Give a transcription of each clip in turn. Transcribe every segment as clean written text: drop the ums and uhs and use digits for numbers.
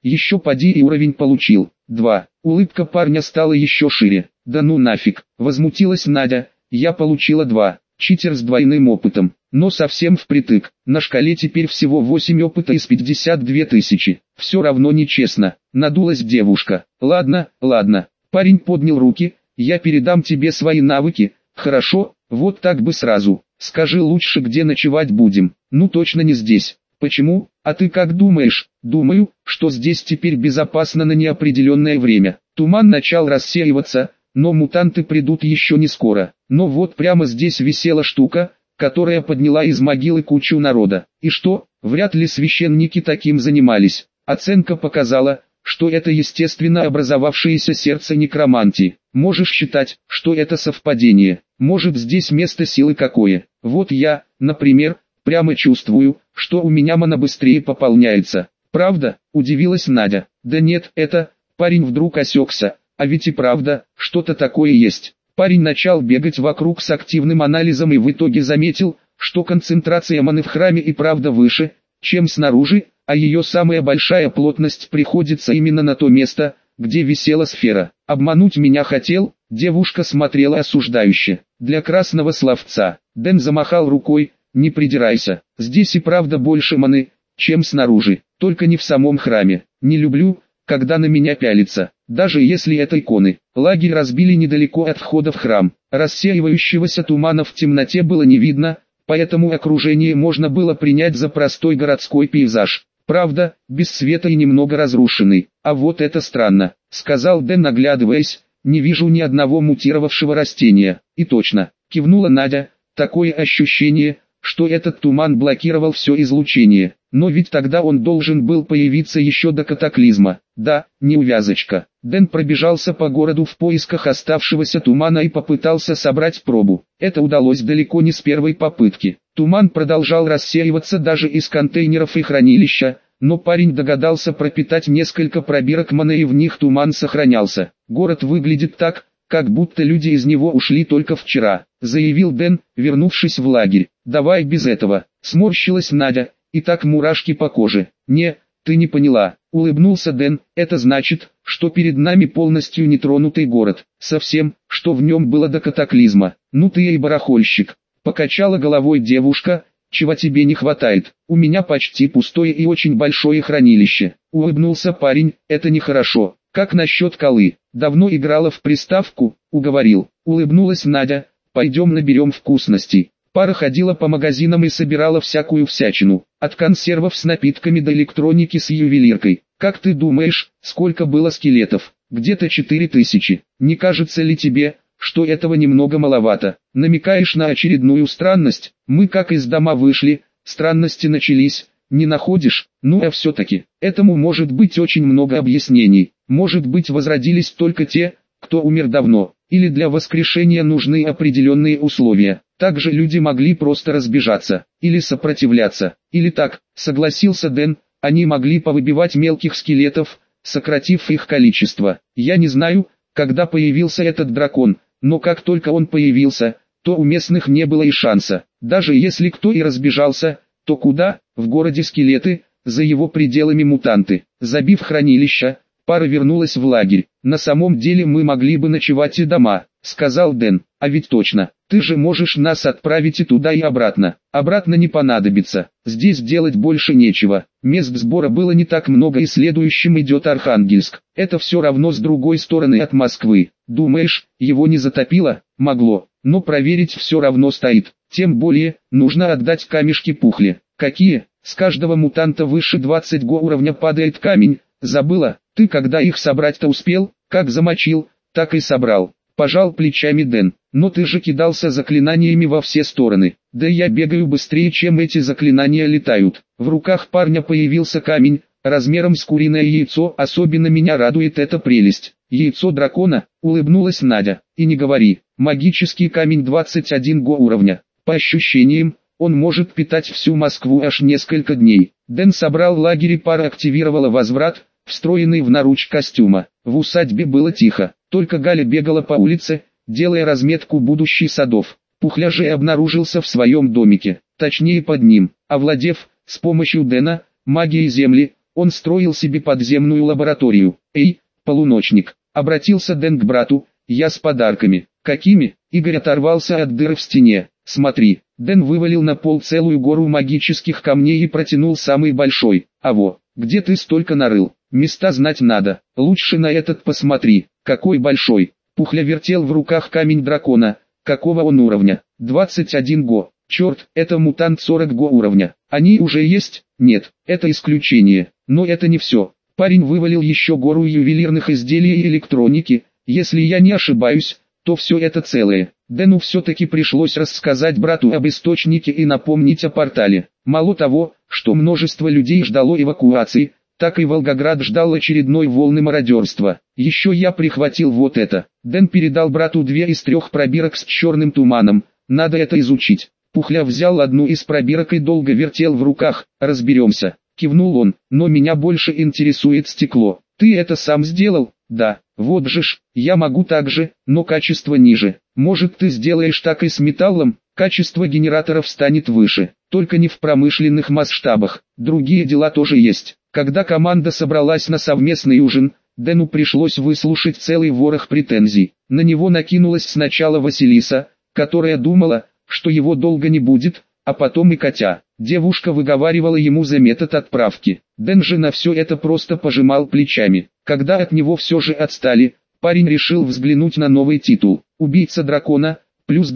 Еще поди и уровень получил. 2. Улыбка парня стала еще шире. Да ну нафиг, возмутилась Надя, я получила 2. Читер с двойным опытом, но совсем впритык. На шкале теперь всего 8 опыта из 52 тысячи. Все равно нечестно, надулась девушка. Ладно, ладно. Парень поднял руки, я передам тебе свои навыки. Хорошо, вот так бы сразу. Скажи лучше, где ночевать будем. Ну точно не здесь. Почему? А ты как думаешь? Думаю, что здесь теперь безопасно на неопределенное время. Туман начал рассеиваться, но мутанты придут еще не скоро. Но вот прямо здесь висела штука, которая подняла из могилы кучу народа. И что? Вряд ли священники таким занимались. Оценка показала, что это естественно образовавшееся сердце некромантии. Можешь считать, что это совпадение. Может, здесь место силы какое. Вот я, например, прямо чувствую, что у меня мана быстрее пополняется. Правда? Удивилась Надя. Да нет, это... Парень вдруг осекся. А ведь и правда, что-то такое есть. Парень начал бегать вокруг с активным анализом и в итоге заметил, что концентрация маны в храме и правда выше, чем снаружи, а ее самая большая плотность приходится именно на то место, где висела сфера. Обмануть меня хотел? Девушка смотрела осуждающе. Для красного словца. Дэн замахал рукой, не придирайся. Здесь и правда больше маны, чем снаружи. Только не в самом храме. Не люблю, когда на меня пялится. Даже если это иконы. Лагерь разбили недалеко от входа в храм. Рассеивающегося тумана в темноте было не видно, поэтому окружение можно было принять за простой городской пейзаж. Правда, без света и немного разрушенный. А вот это странно, сказал Дэн, оглядываясь, не вижу ни одного мутировавшего растения. И точно, кивнула Надя, такое ощущение, что этот туман блокировал все излучение. Но ведь тогда он должен был появиться еще до катаклизма. Да, неувязочка. Дэн пробежался по городу в поисках оставшегося тумана и попытался собрать пробу. Это удалось далеко не с первой попытки. Туман продолжал рассеиваться даже из контейнеров и хранилища, но парень догадался пропитать несколько пробирок маны и в них туман сохранялся. Город выглядит так, как будто люди из него ушли только вчера, заявил Дэн, вернувшись в лагерь. Давай без этого, сморщилась Надя, и так мурашки по коже. Не, ты не поняла, улыбнулся Дэн, это значит, что перед нами полностью нетронутый город, совсем, что в нем было до катаклизма. Ну ты и барахольщик, покачала головой девушка, чего тебе не хватает, у меня почти пустое и очень большое хранилище. Улыбнулся парень, это нехорошо. Как насчет колы? Давно играла в приставку, уговорил. Улыбнулась Надя, пойдем наберем вкусностей. Пара ходила по магазинам и собирала всякую всячину, от консервов с напитками до электроники с ювелиркой. Как ты думаешь, сколько было скелетов? Где-то 4000. Не кажется ли тебе, что этого немного маловато? Намекаешь на очередную странность? Мы как из дома вышли, странности начались, не находишь? Ну а все-таки, этому может быть очень много объяснений. Может быть, возродились только те, кто умер давно, или для воскрешения нужны определенные условия. Также люди могли просто разбежаться, или сопротивляться, или так, согласился Дэн, они могли повыбивать мелких скелетов, сократив их количество. Я не знаю, когда появился этот дракон, но как только он появился, то у местных не было и шанса. Даже если кто и разбежался, то куда? В городе скелеты, за его пределами мутанты. Забив хранилище, пара вернулась в лагерь. На самом деле мы могли бы ночевать и дома, сказал Дэн. А ведь точно, ты же можешь нас отправить и туда и обратно. Обратно не понадобится, здесь делать больше нечего. Мест сбора было не так много и следующим идет Архангельск. Это все равно с другой стороны от Москвы. Думаешь, его не затопило? Могло, но проверить все равно стоит. Тем более, нужно отдать камешки Пухле. Какие? С каждого мутанта выше 20 уровня падает камень. Забыла? Ты когда их собрать-то успел? Как замочил, так и собрал. Пожал плечами Дэн. Но ты же кидался заклинаниями во все стороны. Да я бегаю быстрее, чем эти заклинания летают. В руках парня появился камень, размером с куриное яйцо. Особенно меня радует эта прелесть. Яйцо дракона, улыбнулась Надя. И не говори, магический камень 21 уровня. По ощущениям, он может питать всю Москву аж несколько дней. Дэн собрал лагерь и пара активировала возврат, встроенный в наруч костюма. В усадьбе было тихо, только Галя бегала по улице, делая разметку будущих садов. Пухля же обнаружился в своем домике, точнее под ним, овладев, с помощью Дэна, магией земли, Он строил себе подземную лабораторию. «Эй, полуночник!» — обратился Дэн к брату, — «я с подарками». «Какими?» — Игорь оторвался от дыры в стене. «Смотри». Дэн вывалил на пол целую гору магических камней и протянул самый большой. «Аво, где ты столько нарыл? Места знать надо. Лучше на этот посмотри. Какой большой!» Пухля вертел в руках камень дракона. «Какого он уровня?» 21 го. «Черт, это мутант 40 го уровня. Они уже есть?» «Нет, это исключение. Но это не все». Парень вывалил еще гору ювелирных изделий и электроники. «Если я не ошибаюсь, то все это целое». Дэну все-таки пришлось рассказать брату об источнике и напомнить о портале. Мало того, что множество людей ждало эвакуации, так и Волгоград ждал очередной волны мародерства. Еще я прихватил вот это. Дэн передал брату 2 из 3 пробирок с черным туманом. Надо это изучить. Пухля взял одну из пробирок и долго вертел в руках. «Разберемся», — кивнул он. «Но меня больше интересует стекло. Ты это сам сделал?» «Да, вот же ж, я могу так же, но качество ниже. Может, ты сделаешь так и с металлом? Качество генераторов станет выше, только не в промышленных масштабах. Другие дела тоже есть». Когда команда собралась на совместный ужин, Дэну пришлось выслушать целый ворох претензий. На него накинулась сначала Василиса, которая думала, что его долго не будет, а потом и Катя. Девушка выговаривала ему за метод отправки. Дэн же на все это просто пожимал плечами. Когда от него все же отстали, парень решил взглянуть на новый титул. «Убийца дракона», плюс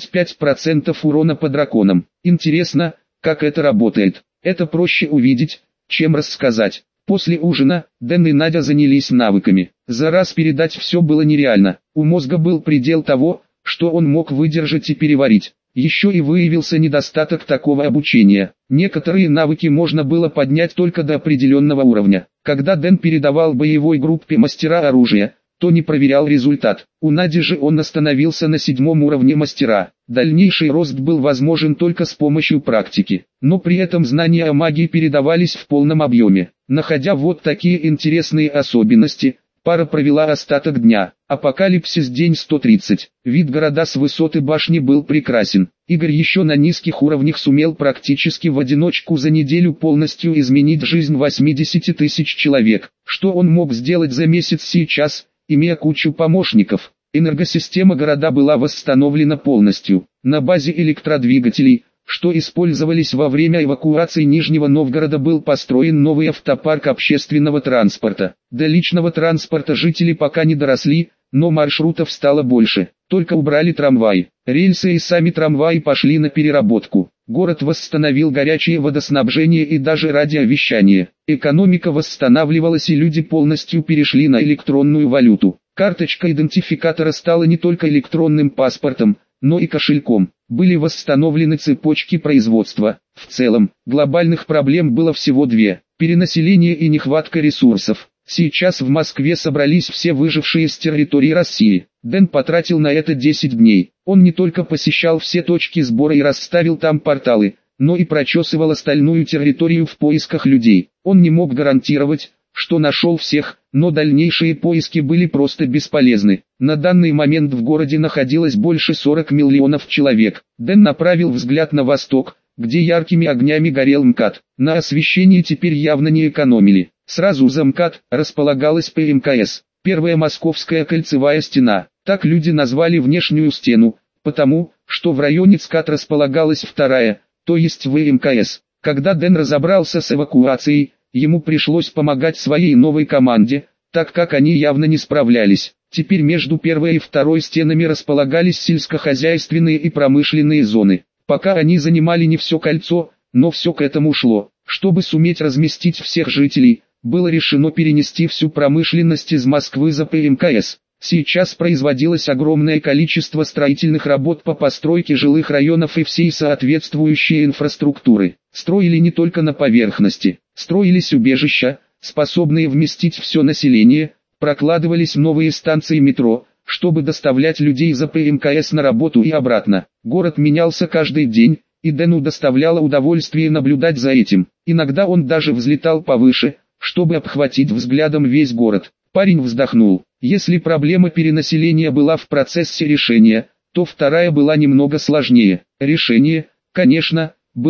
25% урона по драконам. Интересно, как это работает. Это проще увидеть, чем рассказать. После ужина, Дэн и Надя занялись навыками. За раз передать все было нереально. У мозга был предел того, что он мог выдержать и переварить. Еще и выявился недостаток такого обучения. Некоторые навыки можно было поднять только до определенного уровня. Когда Дэн передавал боевой группе мастера оружия, то не проверял результат. У Нади же он остановился на 7-м уровне мастера. Дальнейший рост был возможен только с помощью практики, но при этом знания о магии передавались в полном объеме. Находя вот такие интересные особенности, пара провела остаток дня. Апокалипсис, день 130. Вид города с высоты башни был прекрасен. Игорь еще на низких уровнях сумел практически в одиночку за неделю полностью изменить жизнь 80 тысяч человек. Что он мог сделать за месяц сейчас, имея кучу помощников? Энергосистема города была восстановлена полностью. На базе электродвигателей, что использовались во время эвакуации Нижнего Новгорода, был построен новый автопарк общественного транспорта. До личного транспорта жители пока не доросли, но маршрутов стало больше. Только убрали трамваи. Рельсы и сами трамваи пошли на переработку. Город восстановил горячее водоснабжение и даже радиовещание. Экономика восстанавливалась и люди полностью перешли на электронную валюту. Карточка идентификатора стала не только электронным паспортом, но и кошельком. Были восстановлены цепочки производства. В целом, глобальных проблем было всего 2: перенаселение и нехватка ресурсов. Сейчас в Москве собрались все выжившие с территории России. Дэн потратил на это 10 дней. Он не только посещал все точки сбора и расставил там порталы, но и прочесывал остальную территорию в поисках людей. Он не мог гарантировать, что нашел всех, но дальнейшие поиски были просто бесполезны. На данный момент в городе находилось больше 40 миллионов человек. Дэн направил взгляд на восток, где яркими огнями горел МКАД. На освещении теперь явно не экономили. Сразу за МКАД располагалась ПМКС, первая московская кольцевая стена. Так люди назвали внешнюю стену, потому, что в районе ЦКАД располагалась вторая, то есть ВМКС. Когда Дэн разобрался с эвакуацией, ему пришлось помогать своей новой команде, так как они явно не справлялись. Теперь между первой и второй стенами располагались сельскохозяйственные и промышленные зоны. Пока они занимали не все кольцо, но все к этому шло. Чтобы суметь разместить всех жителей, было решено перенести всю промышленность из Москвы за ПМКС. Сейчас производилось огромное количество строительных работ по постройке жилых районов и всей соответствующей инфраструктуры. Строили не только на поверхности, строились убежища, способные вместить все население, прокладывались новые станции метро, чтобы доставлять людей за ПМКС на работу и обратно. Город менялся каждый день, и Дэну доставляло удовольствие наблюдать за этим. Иногда он даже взлетал повыше, чтобы обхватить взглядом весь город. Парень вздохнул. Если проблема перенаселения была в процессе решения, то вторая была немного сложнее. Решение, конечно, было,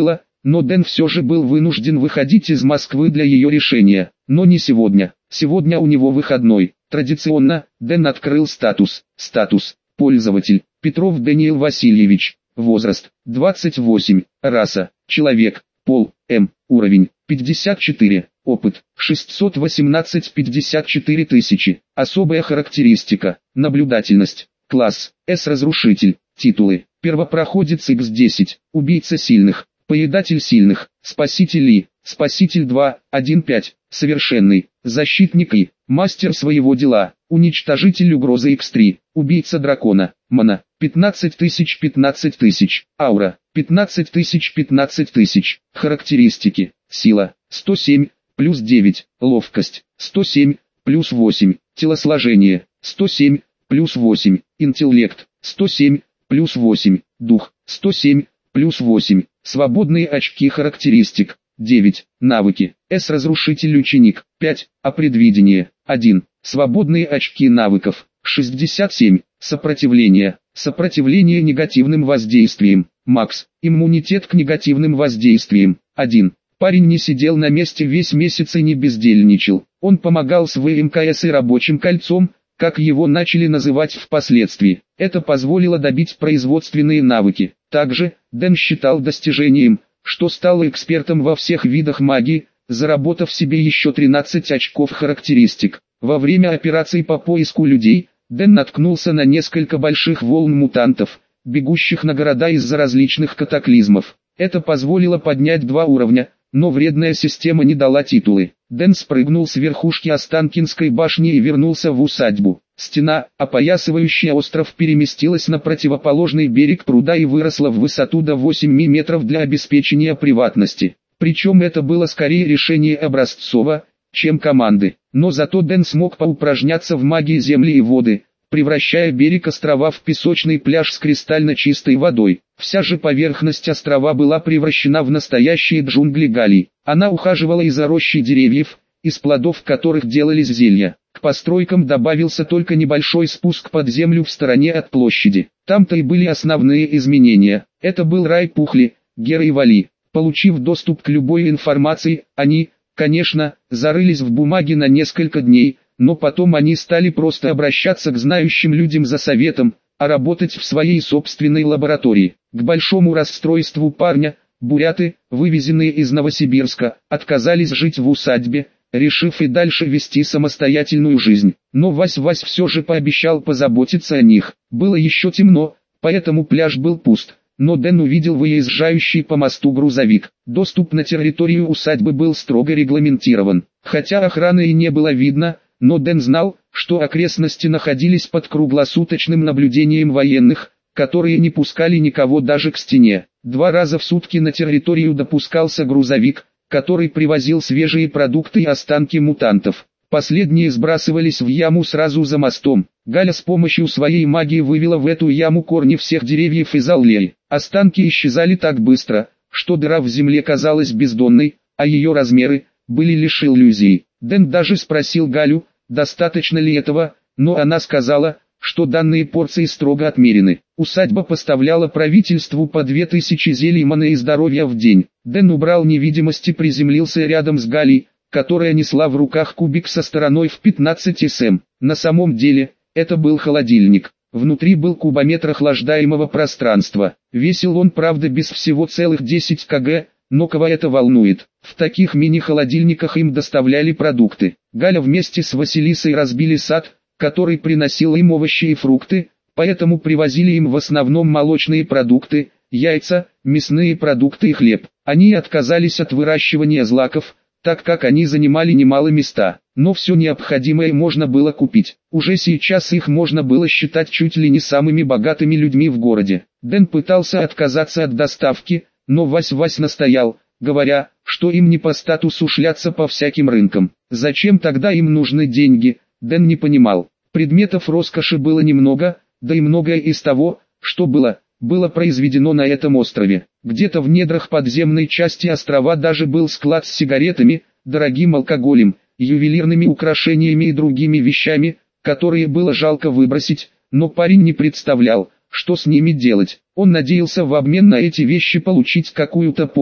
но Дэн все же был вынужден выходить из Москвы для ее решения. Но не сегодня. Сегодня у него выходной. Традиционно, Дэн открыл статус. Статус. Пользователь. Петров Даниил Васильевич. Возраст. 28. Раса. Человек. Пол. М. Уровень. 54. Опыт. 618-54 тысячи. Особая характеристика. Наблюдательность. Класс. С-разрушитель. Титулы. Первопроходец X10. Убийца сильных. Поедатель сильных. Спаситель И. Спаситель 2. 1.5. Совершенный. Защитник И. Мастер своего дела. Уничтожитель угрозы X3. Убийца дракона. Мана. 15 тысяч. Аура. 15 тысяч. Характеристики. Сила. 107. Плюс 9. Ловкость. 107. Плюс 8. Телосложение. 107. Плюс 8. Интеллект. 107. Плюс 8. Дух. 107. Плюс 8. Свободные очки характеристик. 9. Навыки. С-разрушитель ученик. 5. А предвидение. 1. Свободные очки навыков. 67. Сопротивление. Сопротивление негативным воздействиям. Макс. Иммунитет к негативным воздействиям. 1. Парень не сидел на месте весь месяц и не бездельничал. Он помогал с ВМКС и рабочим кольцом, как его начали называть впоследствии. Это позволило добить производственные навыки. Также, Дэн считал достижением, что стал экспертом во всех видах магии, заработав себе еще 13 очков характеристик. Во время операции по поиску людей, Дэн наткнулся на несколько больших волн мутантов, бегущих на города из-за различных катаклизмов. Это позволило поднять 2 уровня, но вредная система не дала титулы. Дэн спрыгнул с верхушки Останкинской башни и вернулся в усадьбу. Стена, опоясывающая остров, переместилась на противоположный берег пруда и выросла в высоту до 8 метров для обеспечения приватности. Причем это было скорее решение Образцова, чем команды. Но зато Дэн смог поупражняться в магии земли и воды, превращая берег острова в песочный пляж с кристально чистой водой. Вся же поверхность острова была превращена в настоящие джунгли Галлии. Она ухаживала и за рощей деревьев, из плодов которых делались зелья. К постройкам добавился только небольшой спуск под землю в стороне от площади. Там-то и были основные изменения. Это был рай Пухли, Гера и Вали. Получив доступ к любой информации, они, конечно, зарылись в бумаге на несколько дней, но потом они стали просто обращаться к знающим людям за советом, а работать в своей собственной лаборатории. К большому расстройству парня, буряты, вывезенные из Новосибирска, отказались жить в усадьбе, решив и дальше вести самостоятельную жизнь. Но Вась все же пообещал позаботиться о них. Было еще темно, поэтому пляж был пуст. Но Дэн увидел выезжающий по мосту грузовик. Доступ на территорию усадьбы был строго регламентирован. Хотя охраны и не было видно, но Дэн знал, что окрестности находились под круглосуточным наблюдением военных, которые не пускали никого даже к стене. 2 раза в сутки на территорию допускался грузовик, который привозил свежие продукты и останки мутантов. Последние сбрасывались в яму сразу за мостом. Галя с помощью своей магии вывела в эту яму корни всех деревьев из аллеи. Останки исчезали так быстро, что дыра в земле казалась бездонной, а ее размеры были лишь иллюзией. Дэн даже спросил Галю, достаточно ли этого, но она сказала, что данные порции строго отмерены. Усадьба поставляла правительству по 2000 зелий маны и здоровья в день. Дэн убрал невидимость и приземлился рядом с Галей, которая несла в руках кубик со стороной в 15 см. На самом деле, это был холодильник. Внутри был кубометр охлаждаемого пространства. Весил он, правда, без всего целых 10 кг, но кого это волнует? В таких мини-холодильниках им доставляли продукты. Галя вместе с Василисой разбили сад, который приносил им овощи и фрукты, поэтому привозили им в основном молочные продукты, яйца, мясные продукты и хлеб. Они отказались от выращивания злаков, так как они занимали немало места, но все необходимое можно было купить. Уже сейчас их можно было считать чуть ли не самыми богатыми людьми в городе. Дэн пытался отказаться от доставки, но Вась настоял, говоря, что им не по статусу шляться по всяким рынкам. Зачем тогда им нужны деньги, Дэн не понимал. Предметов роскоши было немного, да и многое из того, что было произведено на этом острове. Где-то в недрах подземной части острова даже был склад с сигаретами, дорогим алкоголем, ювелирными украшениями и другими вещами, которые было жалко выбросить, но парень не представлял, что с ними делать. Он надеялся в обмен на эти вещи получить какую-то помощь,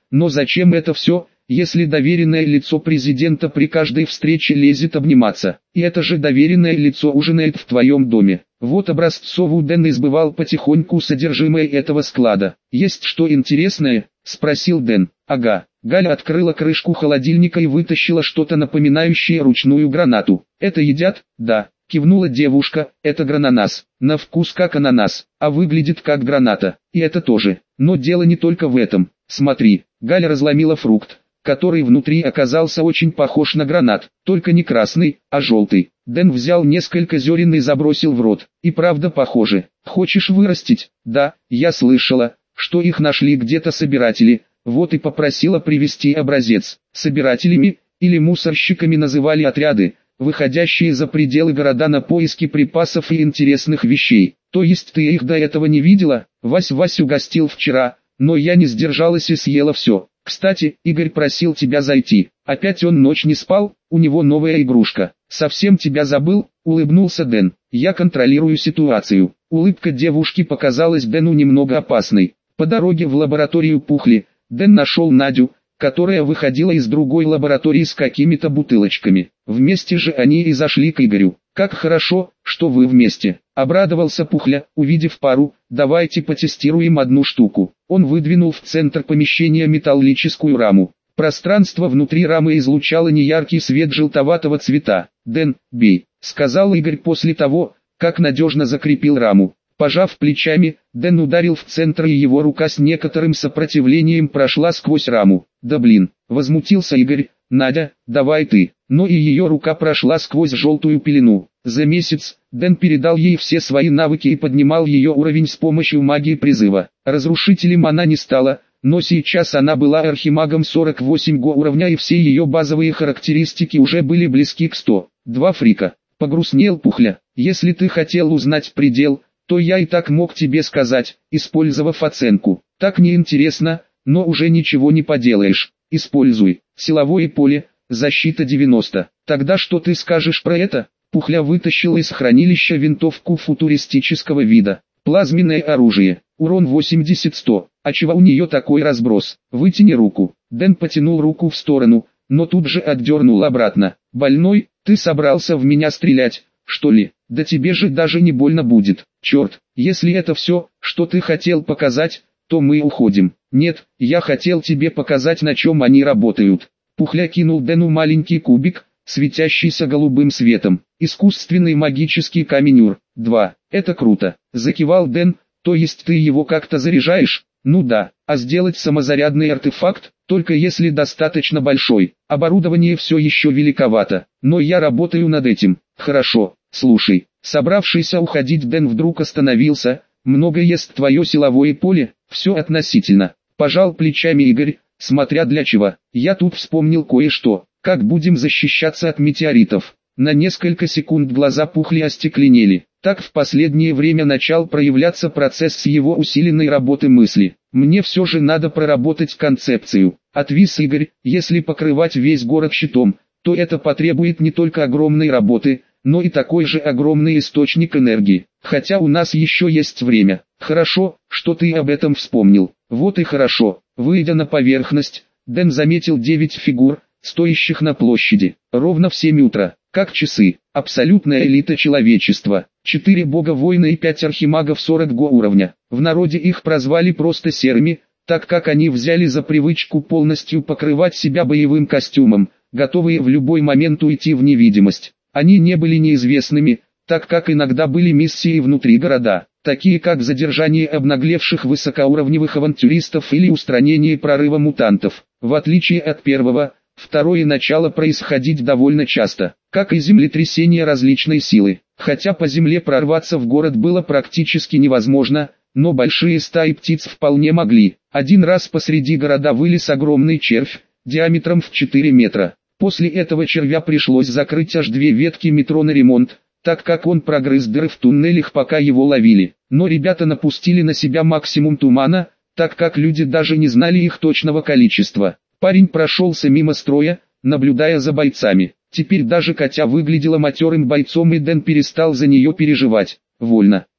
но зачем это все, если доверенное лицо президента при каждой встрече лезет обниматься, и это же доверенное лицо ужинает в твоем доме? Вот образцовый Дэн избывал потихоньку содержимое этого склада. «Есть что интересное?» – спросил Дэн. «Ага». Галя открыла крышку холодильника и вытащила что-то напоминающее ручную гранату. «Это едят?» «Да», – кивнула девушка, «это грананас. На вкус как ананас, а выглядит как граната. И это тоже. Но дело не только в этом. Смотри». Галя разломила фрукт, который внутри оказался очень похож на гранат, только не красный, а желтый. Дэн взял несколько зерен и забросил в рот. «И правда похоже. Хочешь вырастить?» «Да, я слышала, что их нашли где-то собиратели, вот и попросила привезти образец». Собирателями или мусорщиками называли отряды, выходящие за пределы города на поиски припасов и интересных вещей. «То есть ты их до этого не видела?» «Вась угостил вчера, но я не сдержалась и съела все. Кстати, Игорь просил тебя зайти. Опять он ночь не спал, у него новая игрушка». «Совсем тебя забыл», — улыбнулся Дэн. «Я контролирую ситуацию». Улыбка девушки показалась Дэну немного опасной. По дороге в лабораторию Пухли, Дэн нашел Надю, которая выходила из другой лаборатории с какими-то бутылочками. Вместе же они и зашли к Игорю. «Как хорошо, что вы вместе», — обрадовался Пухля, увидев пару. «Давайте потестируем одну штуку». Он выдвинул в центр помещения металлическую раму. Пространство внутри рамы излучало неяркий свет желтоватого цвета. «Дэн, бей», — сказал Игорь после того, как надежно закрепил раму. Пожав плечами, Дэн ударил в центр, и его рука с некоторым сопротивлением прошла сквозь раму. «Да блин», — возмутился Игорь. «Надя, давай ты». Но и ее рука прошла сквозь желтую пелену. За месяц Дэн передал ей все свои навыки и поднимал ее уровень с помощью магии призыва. Разрушителем она не стала, но сейчас она была архимагом 48 уровня, и все ее базовые характеристики уже были близки к 100. «Два фрика», — погрустнел Пухля. «Если ты хотел узнать предел, то я и так мог тебе сказать, использовав оценку. Так неинтересно, но уже ничего не поделаешь. Используй. Силовое поле, защита 90. Тогда что ты скажешь про это?» Пухля вытащил из хранилища винтовку футуристического вида. «Плазменное оружие. Урон 80-100. А чего у нее такой разброс? Вытяни руку». Дэн потянул руку в сторону, но тут же отдернул обратно. «Больной, ты собрался в меня стрелять, что ли? Да тебе же даже не больно будет. Черт, если это все, что ты хотел показать, то мы уходим». «Нет, я хотел тебе показать, на чем они работают». Пухля кинул Дэну маленький кубик, светящийся голубым светом. «Искусственный магический камень Ур-2. Это круто», — закивал Дэн. «То есть ты его как-то заряжаешь?» «Ну да, а сделать самозарядный артефакт, только если достаточно большой. Оборудование все еще великовато, но я работаю над этим». «Хорошо, слушай». Собравшийся уходить Дэн вдруг остановился. «Много ест твое силовое поле?» «Все относительно». Пожал плечами Игорь, смотря для чего. «Я тут вспомнил кое-что. Как будем защищаться от метеоритов?» На несколько секунд глаза Пухли остекленели. Так в последнее время начал проявляться процесс его усиленной работы мысли. «Мне все же надо проработать концепцию». Отвис Игорь. «Если покрывать весь город щитом, то это потребует не только огромной работы, но и такой же огромный источник энергии. Хотя у нас еще есть время». «Хорошо, что ты об этом вспомнил». «Вот и хорошо». Выйдя на поверхность, Дэн заметил 9 фигур, стоящих на площади, ровно в 7 утра, как часы. Абсолютная элита человечества. 4 бога-воина и 5 архимагов 40 уровня. В народе их прозвали просто серыми, так как они взяли за привычку полностью покрывать себя боевым костюмом, готовые в любой момент уйти в невидимость. Они не были неизвестными, так как иногда были миссии внутри города, такие как задержание обнаглевших высокоуровневых авантюристов или устранение прорыва мутантов. В отличие от первого, второе начало происходить довольно часто, как и землетрясения различной силы. Хотя по земле прорваться в город было практически невозможно, но большие стаи птиц вполне могли. Один раз посреди города вылез огромный червь, диаметром в 4 метра. После этого червя пришлось закрыть аж 2 ветки метро на ремонт, так как он прогрыз дыры в туннелях, пока его ловили. Но ребята напустили на себя максимум тумана, так как люди даже не знали их точного количества. Парень прошелся мимо строя, наблюдая за бойцами. Теперь даже Катя выглядела матерым бойцом, и Дэн перестал за нее переживать. «Вольно».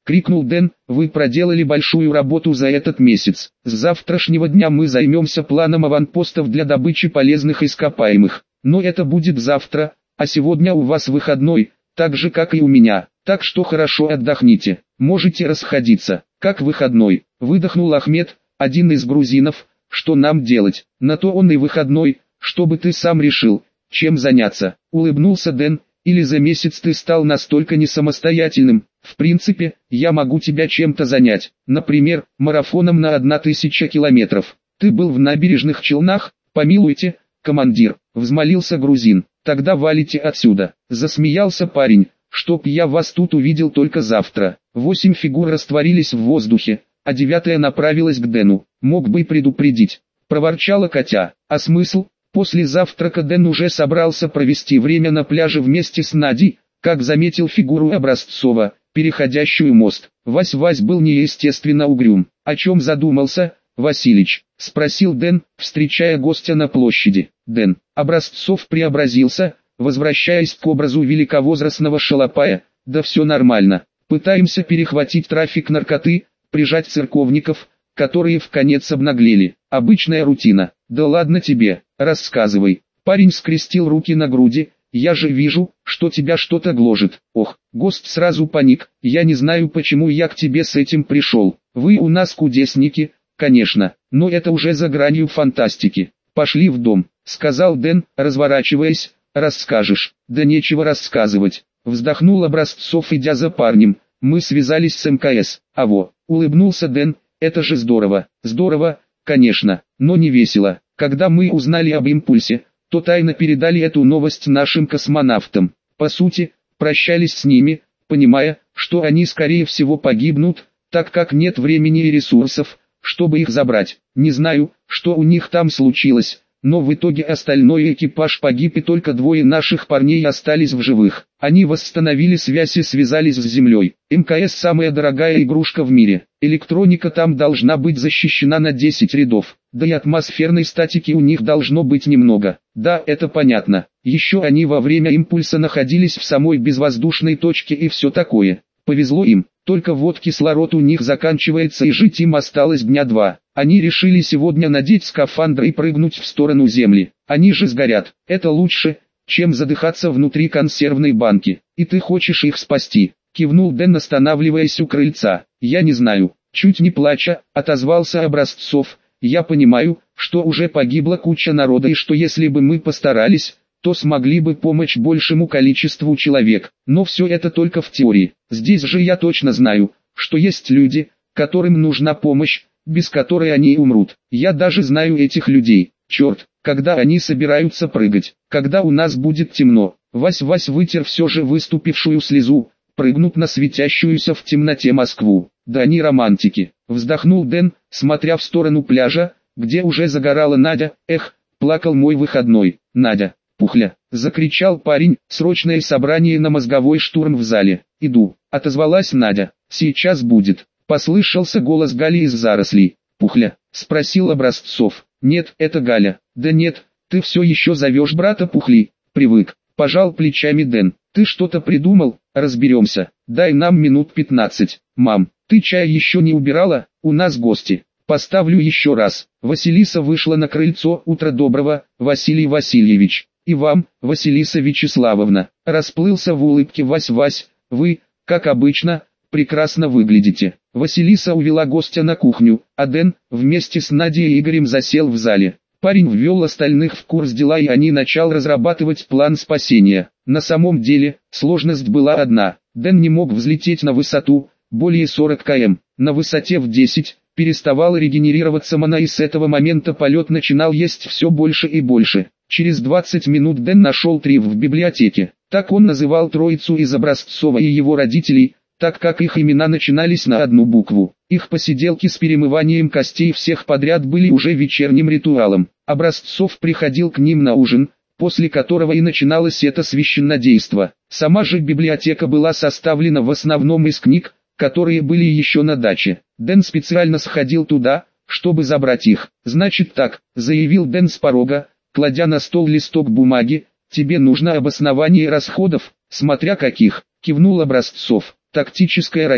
крикнул Дэн, вы проделали большую работу за этот месяц. С завтрашнего дня мы займемся планом аванпостов для добычи полезных ископаемых. Но это будет завтра, а сегодня у вас выходной, так же как и у меня. Так что хорошо отдохните, можете расходиться. Как выходной, выдохнул Ахмед, один из грузинов. Что нам делать? На то он и выходной, чтобы ты сам решил, чем заняться. Улыбнулся Дэн. Или за месяц ты стал настолько несамостоятельным? В принципе, я могу тебя чем-то занять. Например, марафоном на 1000 километров. Ты был в набережных Челнах? Помилуйте, командир, взмолился грузин. Тогда валите отсюда. Засмеялся парень. Чтоб я вас тут увидел только завтра. 8 фигур растворились в воздухе, а 9-я направилась к Дэну. Мог бы предупредить. Проворчала Катя. А смысл? После завтрака Дэн уже собрался провести время на пляже вместе с Надей, как заметил фигуру Образцова, переходящую мост. Вась был неестественно угрюм. «О чем задумался, Василич?» — спросил Дэн, встречая гостя на площади. Дэн. Образцов преобразился, возвращаясь к образу великовозрастного шалопая. «Да все нормально. Пытаемся перехватить трафик наркоты, прижать церковников, которые вконец обнаглели. Обычная рутина». «Да ладно тебе, рассказывай». Парень скрестил руки на груди. «Я же вижу, что тебя что-то гложет». «Ох», гость сразу паник. «Я не знаю, почему я к тебе с этим пришел. Вы у нас кудесники, конечно, но это уже за гранью фантастики. Пошли в дом», — сказал Дэн, разворачиваясь. «Расскажешь». «Да нечего рассказывать», — вздохнул Образцов, идя за парнем. «Мы связались с МКС». «А во», — улыбнулся Дэн, — «это же здорово». «Здорово, конечно, но не весело. Когда мы узнали об импульсе, то тайно передали эту новость нашим космонавтам. По сути, прощались с ними, понимая, что они скорее всего погибнут, так как нет времени и ресурсов, чтобы их забрать. Не знаю, что у них там случилось, но в итоге остальной экипаж погиб и только 2 наших парней остались в живых. Они восстановили связь и связались с Землей. МКС самая дорогая игрушка в мире. Электроника там должна быть защищена на 10 рядов. Да и атмосферной статики у них должно быть немного. Да, это понятно. Еще они во время импульса находились в самой безвоздушной точке и все такое. Повезло им, только вот кислород у них заканчивается и жить им осталось дня 2. Они решили сегодня надеть скафандры и прыгнуть в сторону Земли. Они же сгорят. Это лучше, чем задыхаться внутри консервной банки. И ты хочешь их спасти? Кивнул Дэн, останавливаясь у крыльца. Я не знаю. Чуть не плача, отозвался Образцов. Я понимаю, что уже погибла куча народа и что если бы мы постарались, то смогли бы помочь большему количеству человек. Но все это только в теории. Здесь же я точно знаю, что есть люди, которым нужна помощь, без которой они умрут. Я даже знаю этих людей. Черт, когда они собираются прыгать, когда у нас будет темно. Вась вытер все же выступившую слезу, прыгнув на светящуюся в темноте Москву. Да они романтики. Вздохнул Дэн, смотря в сторону пляжа, где уже загорала Надя. Эх, плакал мой выходной. Надя. Пухля, закричал парень, срочное собрание на мозговой штурм в зале. Иду, отозвалась Надя. Сейчас будет. Послышался голос Гали из зарослей. Пухля, спросил Образцов. Нет, это Галя. Да нет, ты все еще зовешь брата Пухли. Привык, пожал плечами Дэн. Ты что-то придумал? Разберемся. Дай нам минут 15. Мам, ты чай еще не убирала? У нас гости. Поставлю еще раз. Василиса вышла на крыльцо. Утро доброго, Василий Васильевич. И вам, Василиса Вячеславовна. Расплылся в улыбке Вась. Вы, как обычно, прекрасно выглядите. Василиса увела гостя на кухню, а Дэн, вместе с Надей и Игорем засел в зале. Парень ввел остальных в курс дела и они начал разрабатывать план спасения. На самом деле, сложность была одна. Дэн не мог взлететь на высоту, более 40 км. На высоте в 10, переставала регенерироваться мана и с этого момента полет начинал есть все больше и больше. Через 20 минут Дэн нашел Трив в библиотеке. Так он называл троицу из Образцова и его родителей, так как их имена начинались на одну букву. Их посиделки с перемыванием костей всех подряд были уже вечерним ритуалом. Образцов приходил к ним на ужин, после которого и начиналось это священнодейство. Сама же библиотека была составлена в основном из книг, которые были еще на даче. Дэн специально сходил туда, чтобы забрать их. «Значит так», — заявил Дэн с порога, кладя на стол листок бумаги, «тебе нужно обоснование расходов, смотря каких», — кивнул Образцов. «Тактическая ракета,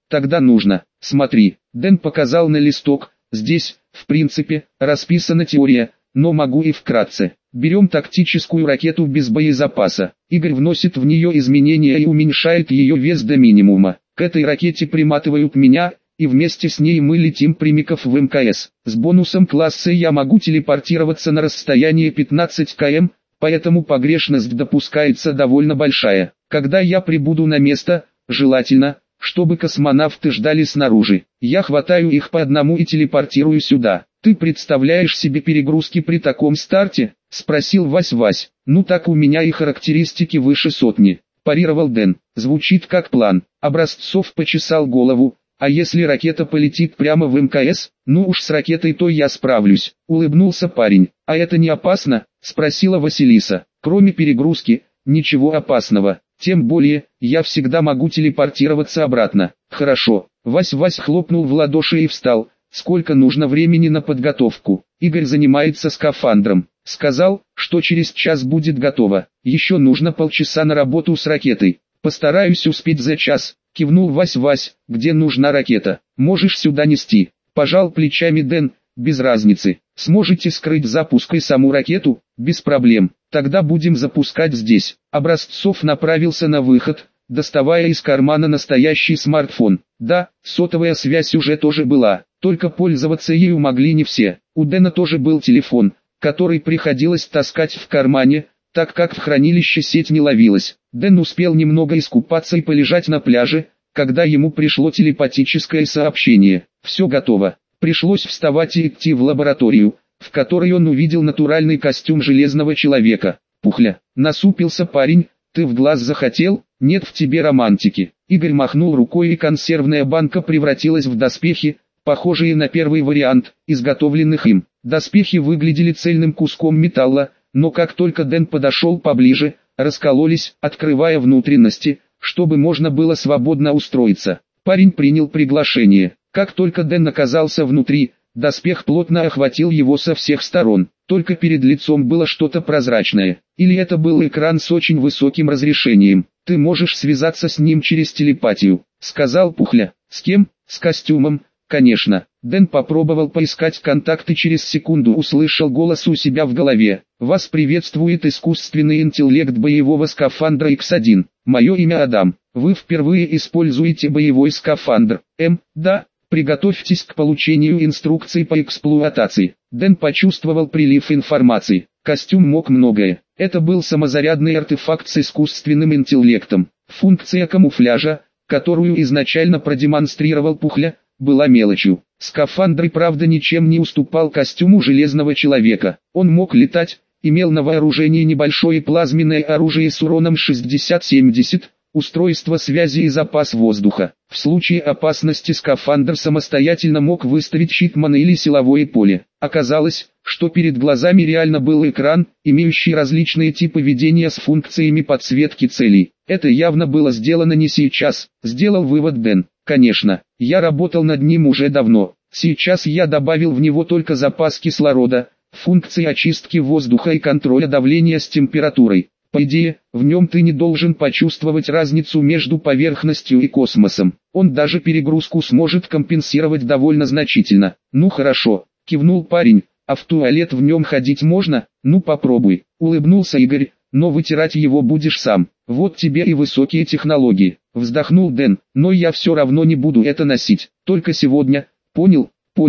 Тогда нужно, смотри, Дэн показал на листок, здесь, в принципе, расписана теория, но могу и вкратце. Берем тактическую ракету без боезапаса. Игорь вносит в нее изменения и уменьшает ее вес до минимума. К этой ракете приматывают меня, и вместе с ней мы летим прямиком в МКС. С бонусом класса я могу телепортироваться на расстояние 15 км, поэтому погрешность допускается довольно большая. Когда я прибуду на место, желательно, чтобы космонавты ждали снаружи. Я хватаю их по одному и телепортирую сюда. Ты представляешь себе перегрузки при таком старте? Спросил Вась. Ну так у меня и характеристики выше сотни. Парировал Дэн. Звучит как план. Образцов почесал голову. А если ракета полетит прямо в МКС? Ну уж с ракетой то я справлюсь. Улыбнулся парень. А это не опасно? Спросила Василиса. Кроме перегрузки, ничего опасного. Тем более, я всегда могу телепортироваться обратно. Хорошо. Вась хлопнул в ладоши и встал. Сколько нужно времени на подготовку? Игорь занимается скафандром. Сказал, что через час будет готово. Еще нужно полчаса на работу с ракетой. Постараюсь успеть за час. Кивнул Вась, где нужна ракета? Можешь сюда нести. Пожал плечами Дэн, без разницы. Сможете скрыть запуск и саму ракету? Без проблем. Тогда будем запускать здесь. Образцов направился на выход, доставая из кармана настоящий смартфон. Да, сотовая связь уже тоже была, только пользоваться ею могли не все. У Дэна тоже был телефон, который приходилось таскать в кармане, так как в хранилище сеть не ловилась. Дэн успел немного искупаться и полежать на пляже, когда ему пришло телепатическое сообщение. Все готово. Пришлось вставать и идти в лабораторию, в которой он увидел натуральный костюм железного человека. Пухля, насупился парень, ты в глаз захотел? Нет в тебе романтики. Игорь махнул рукой, и консервная банка превратилась в доспехи, похожие на первый вариант, изготовленных им. Доспехи выглядели цельным куском металла, но как только Дэн подошел поближе, раскололись, открывая внутренности, чтобы можно было свободно устроиться. Парень принял приглашение. Как только Дэн оказался внутри, доспех плотно охватил его со всех сторон. Только перед лицом было что-то прозрачное. Или это был экран с очень высоким разрешением. Ты можешь связаться с ним через телепатию, сказал Пухля. С кем? С костюмом, конечно. Дэн попробовал поискать контакты, через секунду услышал голос у себя в голове. Вас приветствует искусственный интеллект боевого скафандра X1. Мое имя Адам. Вы впервые используете боевой скафандр. Да. Приготовьтесь к получению инструкций по эксплуатации. Дэн почувствовал прилив информации. Костюм мог многое. Это был самозарядный артефакт с искусственным интеллектом. Функция камуфляжа, которую изначально продемонстрировал Пухля, была мелочью. Скафандр и правда ничем не уступал костюму железного человека. Он мог летать, имел на вооружении небольшое плазменное оружие с уроном 60-70, устройство связи и запас воздуха. В случае опасности скафандр самостоятельно мог выставить щитмана или силовое поле. Оказалось, что перед глазами реально был экран, имеющий различные типы видения с функциями подсветки целей. Это явно было сделано не сейчас, сделал вывод Дэн. Конечно, я работал над ним уже давно. Сейчас я добавил в него только запас кислорода, функции очистки воздуха и контроля давления с температурой. По идее, в нем ты не должен почувствовать разницу между поверхностью и космосом. Он даже перегрузку сможет компенсировать довольно значительно. Ну хорошо, кивнул парень, а в туалет в нем ходить можно? Ну попробуй, улыбнулся Игорь, но вытирать его будешь сам. Вот тебе и высокие технологии. Вздохнул Дэн, но я все равно не буду это носить. Только сегодня. Понял.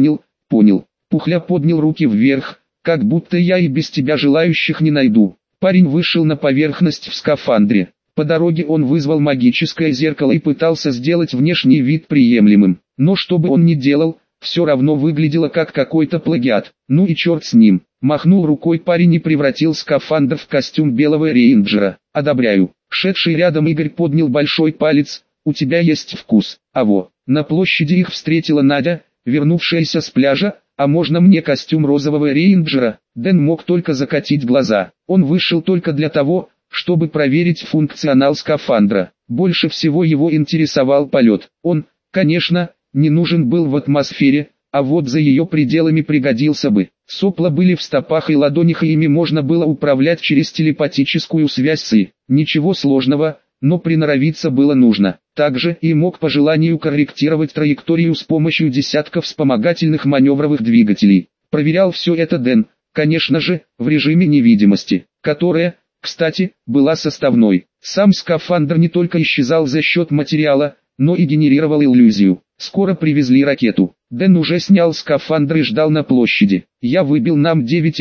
Пухля поднял руки вверх, как будто я и без тебя желающих не найду. Парень вышел на поверхность в скафандре. По дороге он вызвал магическое зеркало и пытался сделать внешний вид приемлемым. Но что бы он ни делал, все равно выглядело как какой-то плагиат. Ну и черт с ним. Махнул рукой парень и превратил скафандр в костюм белого рейнджера. Одобряю. Шедший рядом Игорь поднял большой палец. У тебя есть вкус. На площади их встретила Надя, вернувшаяся с пляжа. А можно мне костюм розового рейнджера? Дэн мог только закатить глаза. Он вышел только для того, чтобы проверить функционал скафандра. Больше всего его интересовал полет. Он, конечно, не нужен был в атмосфере, а вот за ее пределами пригодился бы. Сопла были в стопах и ладонях, и ими можно было управлять через телепатическую связь с И. Ничего сложного, но приноровиться было нужно. Также и мог по желанию корректировать траекторию с помощью десятков вспомогательных маневровых двигателей. Проверял все это Дэн, конечно же, в режиме невидимости, которая, кстати, была составной. Сам скафандр не только исчезал за счет материала, но и генерировал иллюзию. Скоро привезли ракету. Дэн уже снял скафандр и ждал на площади. «Я выбил нам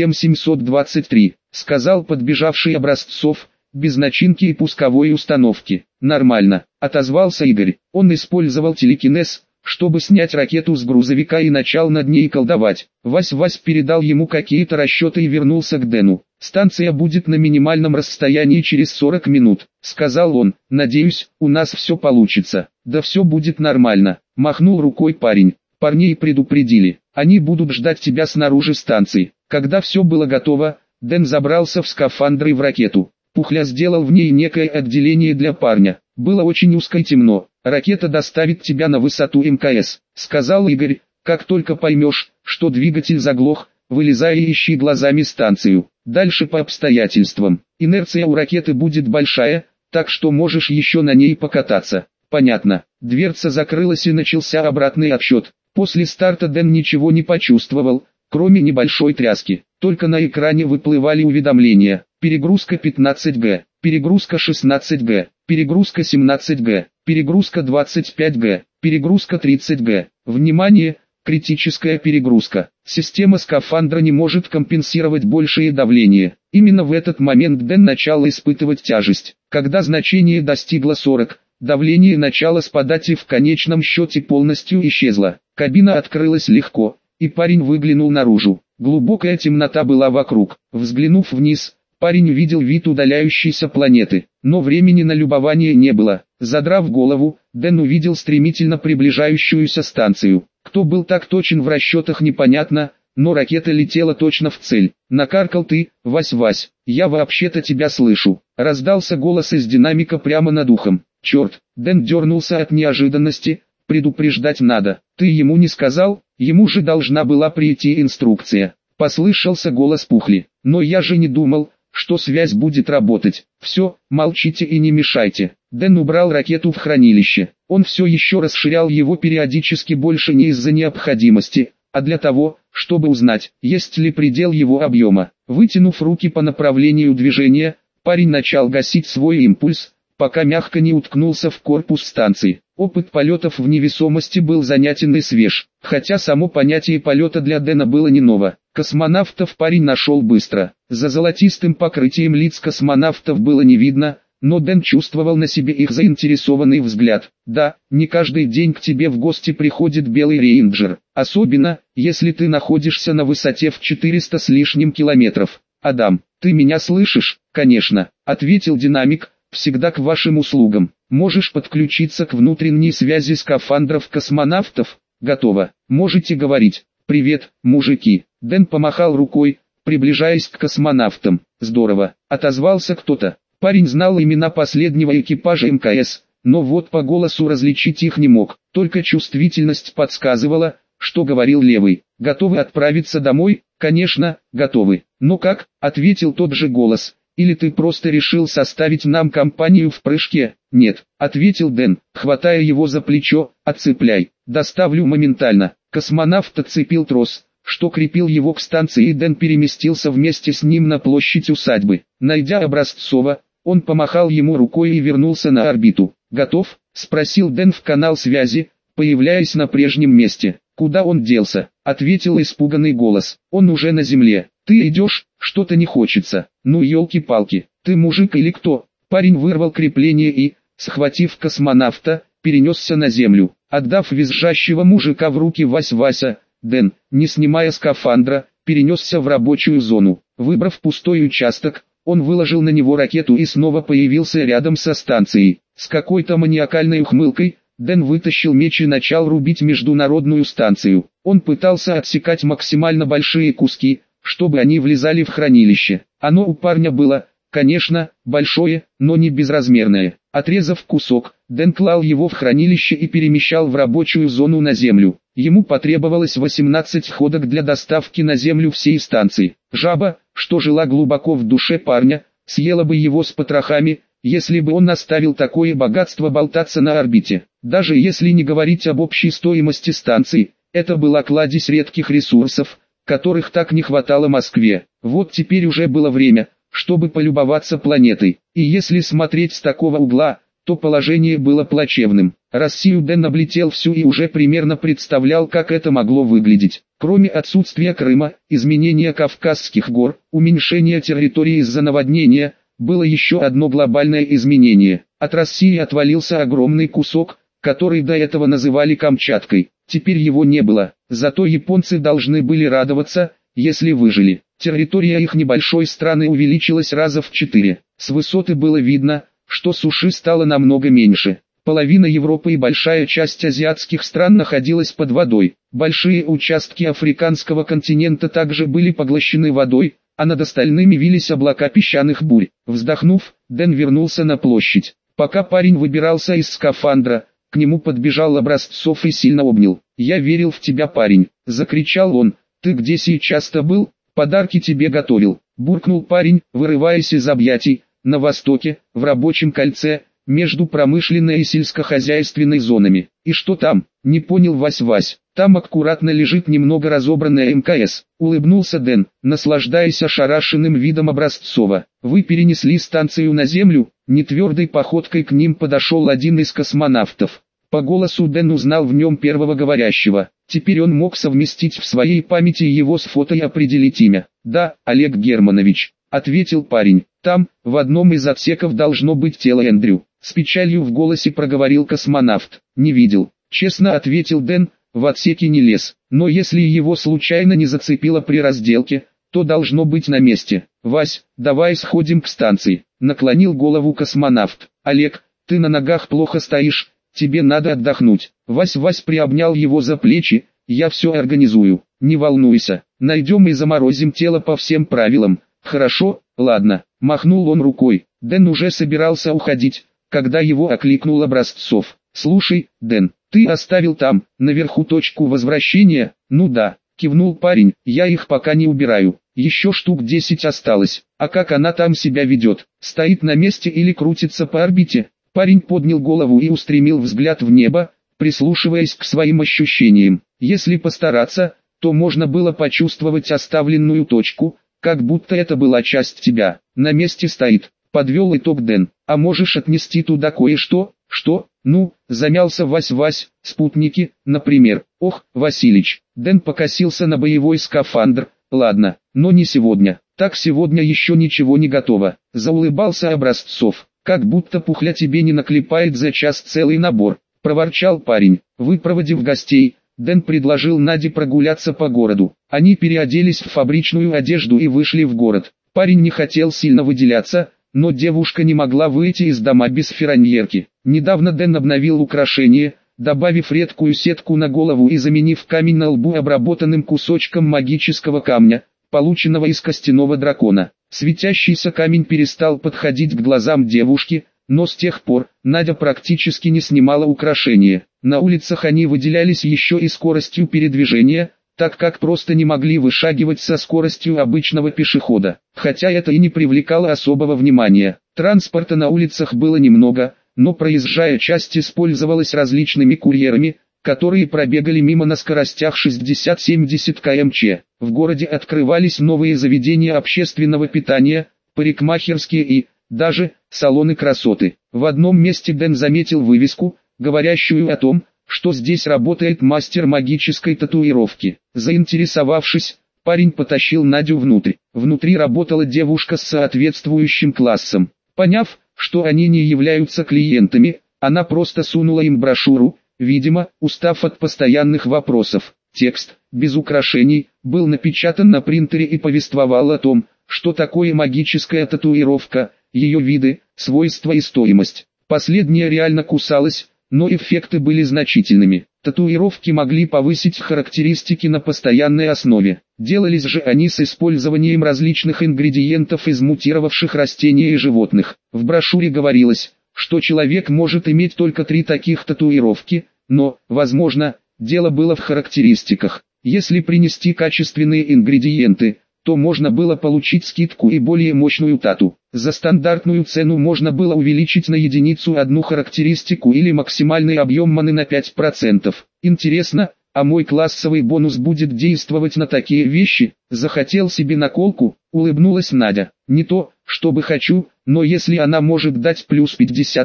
9М723», — сказал подбежавший Образцов, без начинки и пусковой установки. «Нормально», — отозвался Игорь. Он использовал телекинез, чтобы снять ракету с грузовика и начал над ней колдовать. Вась передал ему какие-то расчеты и вернулся к Дэну. «Станция будет на минимальном расстоянии через 40 минут», — сказал он. «Надеюсь, у нас все получится». «Да все будет нормально», — махнул рукой парень. «Парней предупредили. Они будут ждать тебя снаружи станции». Когда все было готово, Дэн забрался в скафандр и в ракету. Пухля сделал в ней некое отделение для парня. Было очень узко и темно. «Ракета доставит тебя на высоту МКС», — сказал Игорь. «Как только поймешь, что двигатель заглох, вылезай и ищи глазами станцию. Дальше по обстоятельствам. Инерция у ракеты будет большая, так что можешь еще на ней покататься». «Понятно». Дверца закрылась и начался обратный отсчет. После старта Дэн ничего не почувствовал, кроме небольшой тряски. Только на экране выплывали уведомления. Перегрузка 15Г, перегрузка 16Г, перегрузка 17Г, перегрузка 25Г, перегрузка 30Г. Внимание! Критическая перегрузка. Система скафандра не может компенсировать большее давление. Именно в этот момент Дэн начал испытывать тяжесть. Когда значение достигло 40, давление начало спадать и в конечном счете полностью исчезло. Кабина открылась легко, и парень выглянул наружу. Глубокая темнота была вокруг. Взглянув вниз, парень увидел вид удаляющейся планеты, но времени на любование не было. Задрав голову, Дэн увидел стремительно приближающуюся станцию. Кто был так точен в расчетах, непонятно, но ракета летела точно в цель. «Накаркал ты, Вась, я вообще-то тебя слышу», — раздался голос из динамика прямо над ухом. «Черт!» — Дэн дернулся от неожиданности. «Предупреждать надо. Ты ему не сказал? Ему же должна была прийти инструкция». Послышался голос Пухли. «Но я же не думал, что связь будет работать. Все, молчите и не мешайте». Дэн убрал ракету в хранилище. Он все еще расширял его периодически, больше не из-за необходимости, а для того, чтобы узнать, есть ли предел его объема. Вытянув руки по направлению движения, парень начал гасить свой импульс, пока мягко не уткнулся в корпус станции. Опыт полетов в невесомости был занятен и свеж, хотя само понятие полета для Дэна было не ново. Космонавтов парень нашел быстро. За золотистым покрытием лиц космонавтов было не видно, но Дэн чувствовал на себе их заинтересованный взгляд. Да, не каждый день к тебе в гости приходит белый рейнджер, особенно, если ты находишься на высоте в 400 с лишним километров. «Адам, ты меня слышишь?» «Конечно», — ответил динамик, — «всегда к вашим услугам. Можешь подключиться к внутренней связи скафандров космонавтов?» «Готово. Можете говорить». «Привет, мужики». Дэн помахал рукой, приближаясь к космонавтам. «Здорово», — отозвался кто-то. Парень знал имена последнего экипажа МКС, но вот по голосу различить их не мог. Только чувствительность подсказывала, что говорил левый. «Готовы отправиться домой?» «Конечно, готовы». «Ну как?» — ответил тот же голос. «Или ты просто решил составить нам компанию в прыжке?» «Нет», — ответил Дэн, хватая его за плечо. «Отцепляй, доставлю моментально». Космонавт отцепил трос, что крепил его к станции, и Дэн переместился вместе с ним на площадь усадьбы. Найдя Образцова, он помахал ему рукой и вернулся на орбиту. «Готов?» — спросил Дэн в канал связи, появляясь на прежнем месте. «Куда он делся?» — ответил испуганный голос. «Он уже на земле. Ты идешь? Что-то не хочется. Ну елки-палки, ты мужик или кто?» Парень вырвал крепление и, схватив космонавта, перенесся на землю. Отдав визжащего мужика в руки Вася, Дэн, не снимая скафандра, перенесся в рабочую зону. Выбрав пустой участок, он выложил на него ракету и снова появился рядом со станцией. С какой-то маниакальной ухмылкой, Дэн вытащил меч и начал рубить международную станцию. Он пытался отсекать максимально большие куски, чтобы они влезали в хранилище. Оно у парня было, конечно, большое, но не безразмерное. Отрезав кусок, Дэн клал его в хранилище и перемещал в рабочую зону на землю. Ему потребовалось 18 ходок для доставки на землю всей станции. Жаба, что жила глубоко в душе парня, съела бы его с потрохами, если бы он оставил такое богатство болтаться на орбите. Даже если не говорить об общей стоимости станции, это была кладезь редких ресурсов, которых так не хватало Москве. Вот теперь уже было время, чтобы полюбоваться планетой. И если смотреть с такого угла, то положение было плачевным. Россию Дэн облетел всю и уже примерно представлял, как это могло выглядеть. Кроме отсутствия Крыма, изменения Кавказских гор, уменьшения территории из-за наводнения, было еще одно глобальное изменение. От России отвалился огромный кусок, который до этого называли Камчаткой. Теперь его не было, зато японцы должны были радоваться, если выжили. Территория их небольшой страны увеличилась раза в 4. С высоты было видно, что суши стало намного меньше. Половина Европы и большая часть азиатских стран находилась под водой. Большие участки африканского континента также были поглощены водой, а над остальными вились облака песчаных бурь. Вздохнув, Дэн вернулся на площадь. Пока парень выбирался из скафандра, к нему подбежал Образцов и сильно обнял. «Я верил в тебя, парень!» — закричал он. «Ты где сейчас-то был? Подарки тебе готовил!» — буркнул парень, вырываясь из объятий. На востоке, в рабочем кольце, между промышленной и сельскохозяйственной зонами. «И что там?» — не понял Вась-Вась. «Там аккуратно лежит немного разобранная МКС», — улыбнулся Дэн, наслаждаясь ошарашенным видом Образцова. «Вы перенесли станцию на Землю?» Нетвердой походкой к ним подошел один из космонавтов. По голосу Дэн узнал в нем первого говорящего. Теперь он мог совместить в своей памяти его с фото и определить имя. «Да, Олег Германович», — ответил парень. «Там, в одном из отсеков должно быть тело Эндрю». С печалью в голосе проговорил космонавт. «Не видел», — честно ответил Дэн, — «в отсеке не лез. Но если его случайно не зацепило при разделке, то должно быть на месте. Вась, давай сходим к станции», — наклонил голову космонавт. «Олег, ты на ногах плохо стоишь, тебе надо отдохнуть». Вась приобнял его за плечи. «Я все организую, не волнуйся, найдем и заморозим тело по всем правилам». «Хорошо, ладно», — махнул он рукой. Дэн уже собирался уходить, когда его окликнул Образцов. «Слушай, Дэн, ты оставил там, наверху точку возвращения?» «Ну да», — кивнул парень, — «я их пока не убираю. Еще штук 10 осталось. А как она там себя ведет? Стоит на месте или крутится по орбите?» Парень поднял голову и устремил взгляд в небо, прислушиваясь к своим ощущениям. Если постараться, то можно было почувствовать оставленную точку, как будто это была часть тебя. «На месте стоит», — подвел итог Дэн. «А можешь отнести туда кое-что?» «Что?» «Ну», — замялся Вась, — «спутники, например». «Ох, Василич», — Дэн покосился на боевой скафандр. «Ладно, но не сегодня. Так сегодня еще ничего не готово», — заулыбался Образцов. «Как будто Пухля тебе не наклепает за час целый набор», — проворчал парень. Выпроводив гостей, Дэн предложил Наде прогуляться по городу. Они переоделись в фабричную одежду и вышли в город. Парень не хотел сильно выделяться, но девушка не могла выйти из дома без фираньерки. Недавно Дэн обновил украшение, добавив редкую сетку на голову и заменив камень на лбу обработанным кусочком магического камня, полученного из костяного дракона. Светящийся камень перестал подходить к глазам девушки, но с тех пор Надя практически не снимала украшения. На улицах они выделялись еще и скоростью передвижения, так как просто не могли вышагивать со скоростью обычного пешехода. Хотя это и не привлекало особого внимания. Транспорта на улицах было немного, но проезжая часть использовалась различными курьерами, которые пробегали мимо на скоростях 60-70 км/ч. В городе открывались новые заведения общественного питания, парикмахерские и, даже, салоны красоты. В одном месте Дэн заметил вывеску, говорящую о том, что здесь работает мастер магической татуировки. Заинтересовавшись, парень потащил Надю внутрь. Внутри работала девушка с соответствующим классом. Поняв, что они не являются клиентами, она просто сунула им брошюру, видимо, устав от постоянных вопросов. Текст, без украшений, был напечатан на принтере и повествовал о том, что такое магическая татуировка, ее виды, свойства и стоимость. Последняя реально кусалась, но эффекты были значительными. Татуировки могли повысить характеристики на постоянной основе. Делались же они с использованием различных ингредиентов из мутировавших растений и животных. В брошюре говорилось, что человек может иметь только 3 таких татуировки, но, возможно, дело было в характеристиках. Если принести качественные ингредиенты, то можно было получить скидку и более мощную тату. За стандартную цену можно было увеличить на единицу одну характеристику или максимальный объем маны на 5%. Интересно, а мой классовый бонус будет действовать на такие вещи? Захотел себе наколку, улыбнулась Надя. Не то, чтобы хочу, но если она может дать плюс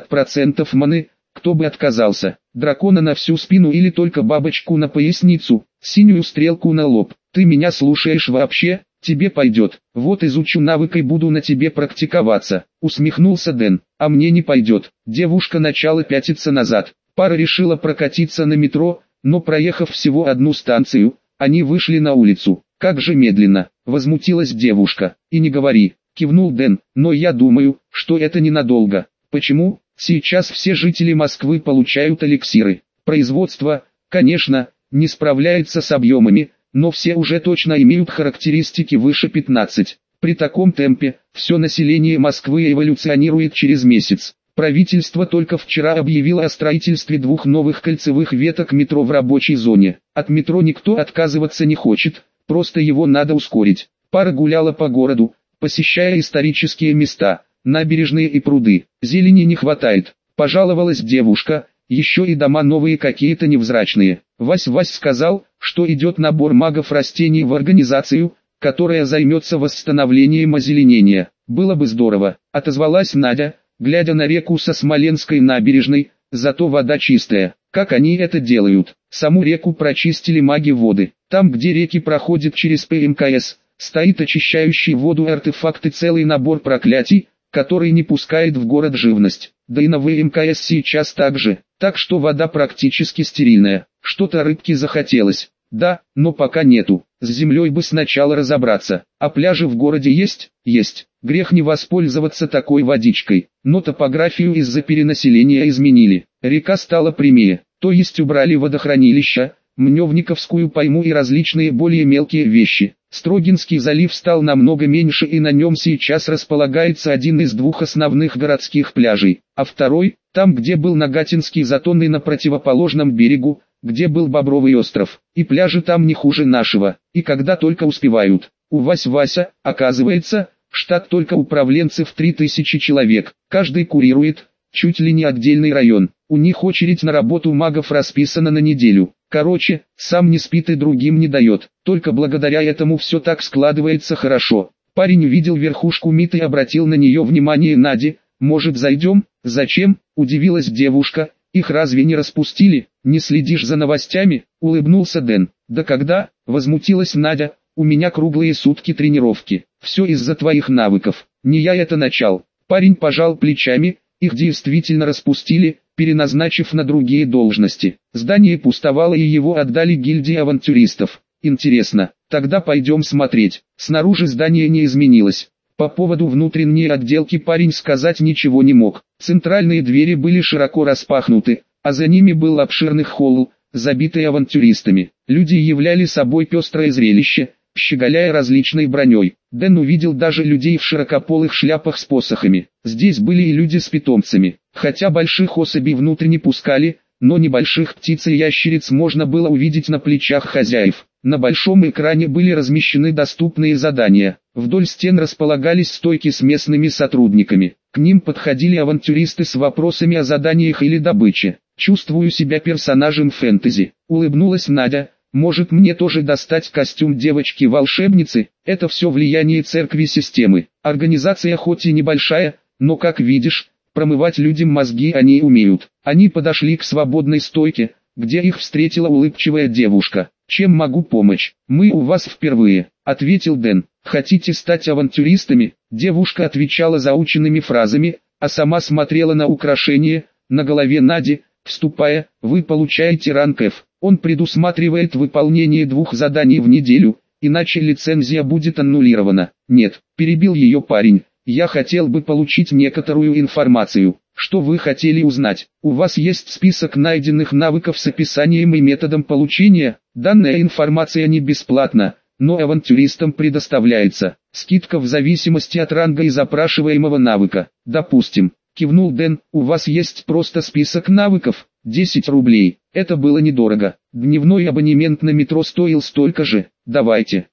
50% маны, кто бы отказался? Дракона на всю спину или только бабочку на поясницу, синюю стрелку на лоб. Ты меня слушаешь вообще? Тебе пойдет. Вот изучу навык и буду на тебе практиковаться. Усмехнулся Дэн. А мне не пойдет. Девушка начала пятиться назад. Пара решила прокатиться на метро, но проехав всего одну станцию, они вышли на улицу. Как же медленно, возмутилась девушка. И не говори, кивнул Дэн, но я думаю, что это ненадолго. Почему? Сейчас все жители Москвы получают эликсиры. Производство, конечно, не справляется с объемами, но все уже точно имеют характеристики выше 15. При таком темпе, все население Москвы эволюционирует через месяц. Правительство только вчера объявило о строительстве 2 новых кольцевых веток метро в рабочей зоне. От метро никто отказываться не хочет, просто его надо ускорить. Пара гуляла по городу, посещая исторические места, набережные и пруды. Зелени не хватает, пожаловалась девушка, еще и дома новые какие-то невзрачные. Вась сказал, что идет набор магов растений в организацию, которая займется восстановлением озеленения. Было бы здорово, отозвалась Надя, глядя на реку со Смоленской набережной, зато вода чистая. Как они это делают? Саму реку прочистили маги воды. Там, где реки проходят через ПМКС, стоит очищающий воду артефакт и целый набор проклятий, который не пускает в город живность. Да и на ВМКС сейчас так же, так что вода практически стерильная. Что-то рыбке захотелось. Да, но пока нету. С землей бы сначала разобраться. А пляжи в городе есть? Есть. Грех не воспользоваться такой водичкой. Но топографию из-за перенаселения изменили. Река стала прямее, то есть убрали водохранилища, Мневниковскую пойму и различные более мелкие вещи. Строгинский залив стал намного меньше, и на нем сейчас располагается один из 2 основных городских пляжей, а второй, там где был Нагатинский затон и на противоположном берегу, где был Бобровый остров, и пляжи там не хуже нашего, и когда только успевают. У Вася, оказывается, штат только управленцев 3000 человек, каждый курирует, чуть ли не отдельный район, у них очередь на работу магов расписана на неделю. Короче, сам не спит и другим не дает, только благодаря этому все так складывается хорошо. Парень увидел верхушку МИТ и обратил на нее внимание Нади. «Может, зайдем?» «Зачем?» – удивилась девушка. «Их разве не распустили? Не следишь за новостями?» – улыбнулся Дэн. «Да когда?» – возмутилась Надя. «У меня круглые сутки тренировки. Все из-за твоих навыков. Не я это начал». Парень пожал плечами. Их действительно распустили, переназначив на другие должности. Здание пустовало и его отдали гильдии авантюристов. Интересно, тогда пойдем смотреть. Снаружи здание не изменилось. По поводу внутренней отделки парень сказать ничего не мог. Центральные двери были широко распахнуты, а за ними был обширный холл, забитый авантюристами. Люди являли собой пестрое зрелище, щеголяя различной броней. Дэн увидел даже людей в широкополых шляпах с посохами. Здесь были и люди с питомцами. Хотя больших особей внутрь не пускали, но небольших птиц и ящериц можно было увидеть на плечах хозяев. На большом экране были размещены доступные задания. Вдоль стен располагались стойки с местными сотрудниками. К ним подходили авантюристы с вопросами о заданиях или добыче. «Чувствую себя персонажем фэнтези», — улыбнулась Надя. «Может, мне тоже достать костюм девочки-волшебницы?» Это все влияние церкви системы. Организация хоть и небольшая, но, как видишь, промывать людям мозги они умеют. Они подошли к свободной стойке, где их встретила улыбчивая девушка. «Чем могу помочь? Мы у вас впервые», — ответил Дэн. «Хотите стать авантюристами?» Девушка отвечала заученными фразами, а сама смотрела на украшение на голове Нади. «Вступая, вы получаете ранг F. Он предусматривает выполнение 2 заданий в неделю, иначе лицензия будет аннулирована». «Нет», — перебил ее парень, — «я хотел бы получить некоторую информацию». «Что вы хотели узнать? У вас есть список найденных навыков с описанием и методом получения?» «Данная информация не бесплатна, но авантюристам предоставляется скидка в зависимости от ранга и запрашиваемого навыка». «Допустим», — кивнул Дэн, — «у вас есть просто список навыков?» 10 рублей. Это было недорого. Дневной абонемент на метро стоил столько же. «Давайте»,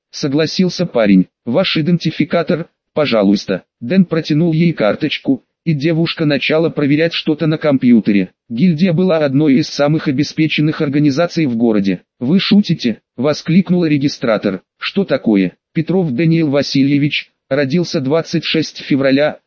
согласился парень. Ваш идентификатор, пожалуйста. Дэн протянул ей карточку, и девушка начала проверять что-то на компьютере. Гильдия была одной из самых обеспеченных организаций в городе. «Вы шутите?» – воскликнула регистратор. «Что такое?» Петров Даниил Васильевич, родился 26 февраля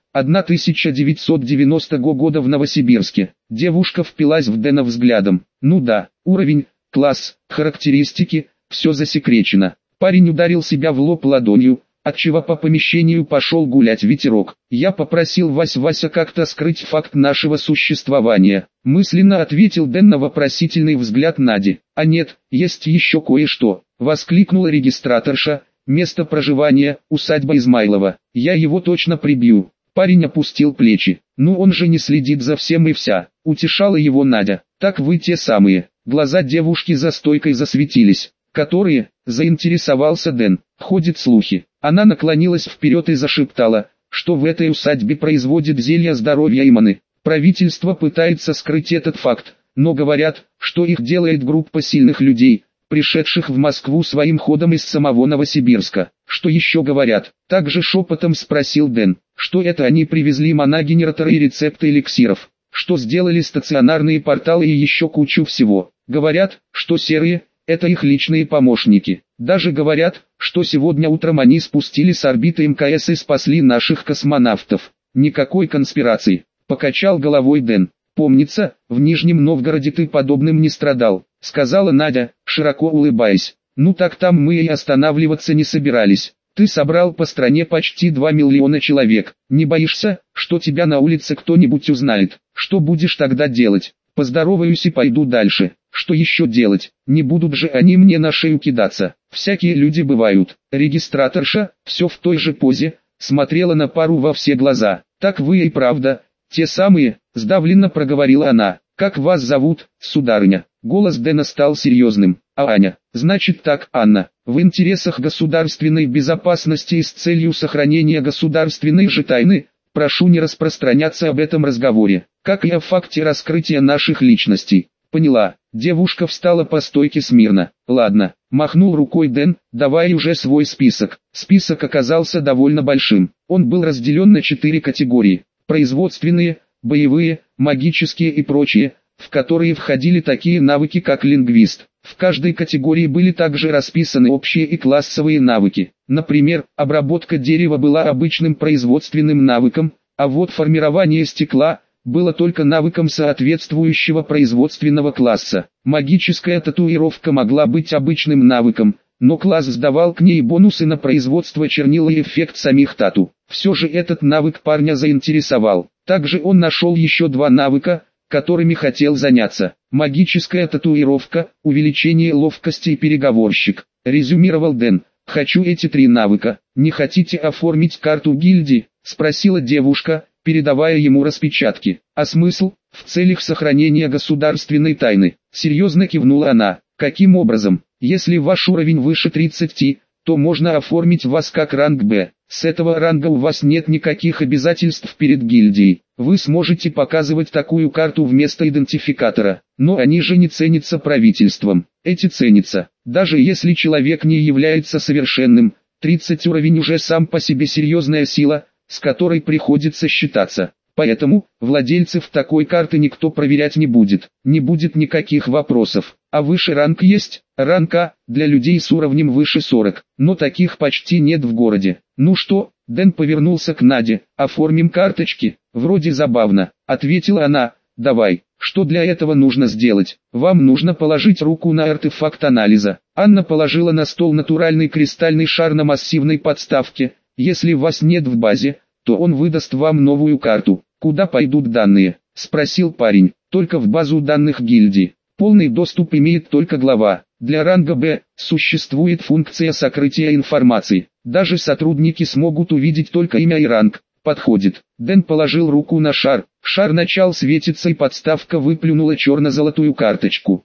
1990 года в Новосибирске. Девушка впилась в Дэна взглядом. «Ну да, уровень, класс, характеристики, все засекречено». Парень ударил себя в лоб ладонью, отчего по помещению пошел гулять ветерок. «Я попросил Вася как-то скрыть факт нашего существования», мысленно ответил Дэн на вопросительный взгляд Нади. «А нет, есть еще кое-что», воскликнула регистраторша. «Место проживания, усадьба Измайлова. Я его точно прибью». Парень опустил плечи. «Ну он же не следит за всем и вся», утешала его Надя. «Так вы те самые». Глаза девушки за стойкой засветились. «Которые?» – заинтересовался Дэн. «Ходят слухи». Она наклонилась вперед и зашептала, что в этой усадьбе производят зелья здоровья и маны. Правительство пытается скрыть этот факт, но говорят, что их делает группа сильных людей, пришедших в Москву своим ходом из самого Новосибирска. «Что еще говорят?» – также шепотом спросил Дэн. «Что это они привезли моногенераторы и рецепты эликсиров, что сделали стационарные порталы и еще кучу всего. Говорят, что серые – это их личные помощники. Даже говорят, что сегодня утром они спустили с орбиты МКС и спасли наших космонавтов». «Никакой конспирации», – покачал головой Дэн. «Помнится, в Нижнем Новгороде ты подобным не страдал», – сказала Надя, широко улыбаясь. «Ну так там мы и останавливаться не собирались. Ты собрал по стране почти 2 миллиона человек. Не боишься, что тебя на улице кто-нибудь узнает? Что будешь тогда делать?» «Поздороваюсь и пойду дальше. Что еще делать? Не будут же они мне на шею кидаться. Всякие люди бывают». Регистраторша, все в той же позе, смотрела на пару во все глаза. «Так вы и правда, те самые», сдавленно проговорила она. «Как вас зовут, сударыня?» Голос Дэна стал серьезным. «А Аня, значит так, Анна, в интересах государственной безопасности и с целью сохранения государственной же тайны, прошу не распространяться об этом разговоре, как и о факте раскрытия наших личностей». «Поняла». Девушка встала по стойке смирно. «Ладно», махнул рукой Дэн, «давай уже свой список». Список оказался довольно большим. Он был разделен на 4 категории: производственные, боевые, магические и прочие, в которые входили такие навыки как лингвист. В каждой категории были также расписаны общие и классовые навыки. Например, обработка дерева была обычным производственным навыком, а вот формирование стекла было только навыком соответствующего производственного класса. Магическая татуировка могла быть обычным навыком, но класс сдавал к ней бонусы на производство чернил и эффект самих тату. Все же этот навык парня заинтересовал. Также он нашел еще 2 навыка, которыми хотел заняться. Магическая татуировка, увеличение ловкости и переговорщик. Резюмировал Дэн. «Хочу эти 3 навыка. Не хотите оформить карту гильдии?» Спросила девушка, передавая ему распечатки. «А смысл?» «В целях сохранения государственной тайны», серьезно кивнула она. «Каким образом? Если ваш уровень выше 30, то можно оформить вас как ранг Б. С этого ранга у вас нет никаких обязательств перед гильдией. Вы сможете показывать такую карту вместо идентификатора, но они же не ценятся правительством. Эти ценятся, даже если человек не является совершенным. 30 уровень уже сам по себе серьезная сила, с которой приходится считаться. Поэтому, владельцев такой карты никто проверять не будет никаких вопросов. А выше ранг есть, ранг А, для людей с уровнем выше 40, но таких почти нет в городе. «Ну что?» – Дэн повернулся к Наде. «Оформим карточки?» «Вроде забавно», – ответила она. «Давай, что для этого нужно сделать? Вам нужно положить руку на артефакт анализа». Анна положила на стол натуральный кристальный шар на массивной подставке. «Если вас нет в базе, то он выдаст вам новую карту». «Куда пойдут данные?» – спросил парень. «Только в базу данных гильдии. Полный доступ имеет только глава. Для ранга Б существует функция сокрытия информации. Даже сотрудники смогут увидеть только имя и ранг. Подходит». Дэн положил руку на шар. Шар начал светиться и подставка выплюнула черно-золотую карточку.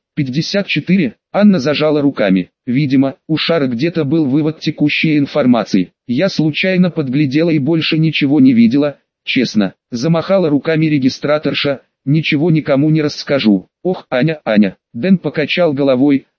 54. Анна зажала руками. Видимо, у шара где-то был вывод текущей информации. Я случайно подглядела и больше ничего не видела. Честно, замахала руками регистраторша. Ничего никому не расскажу. Ох, Аня, Аня. Дэн покачал головой.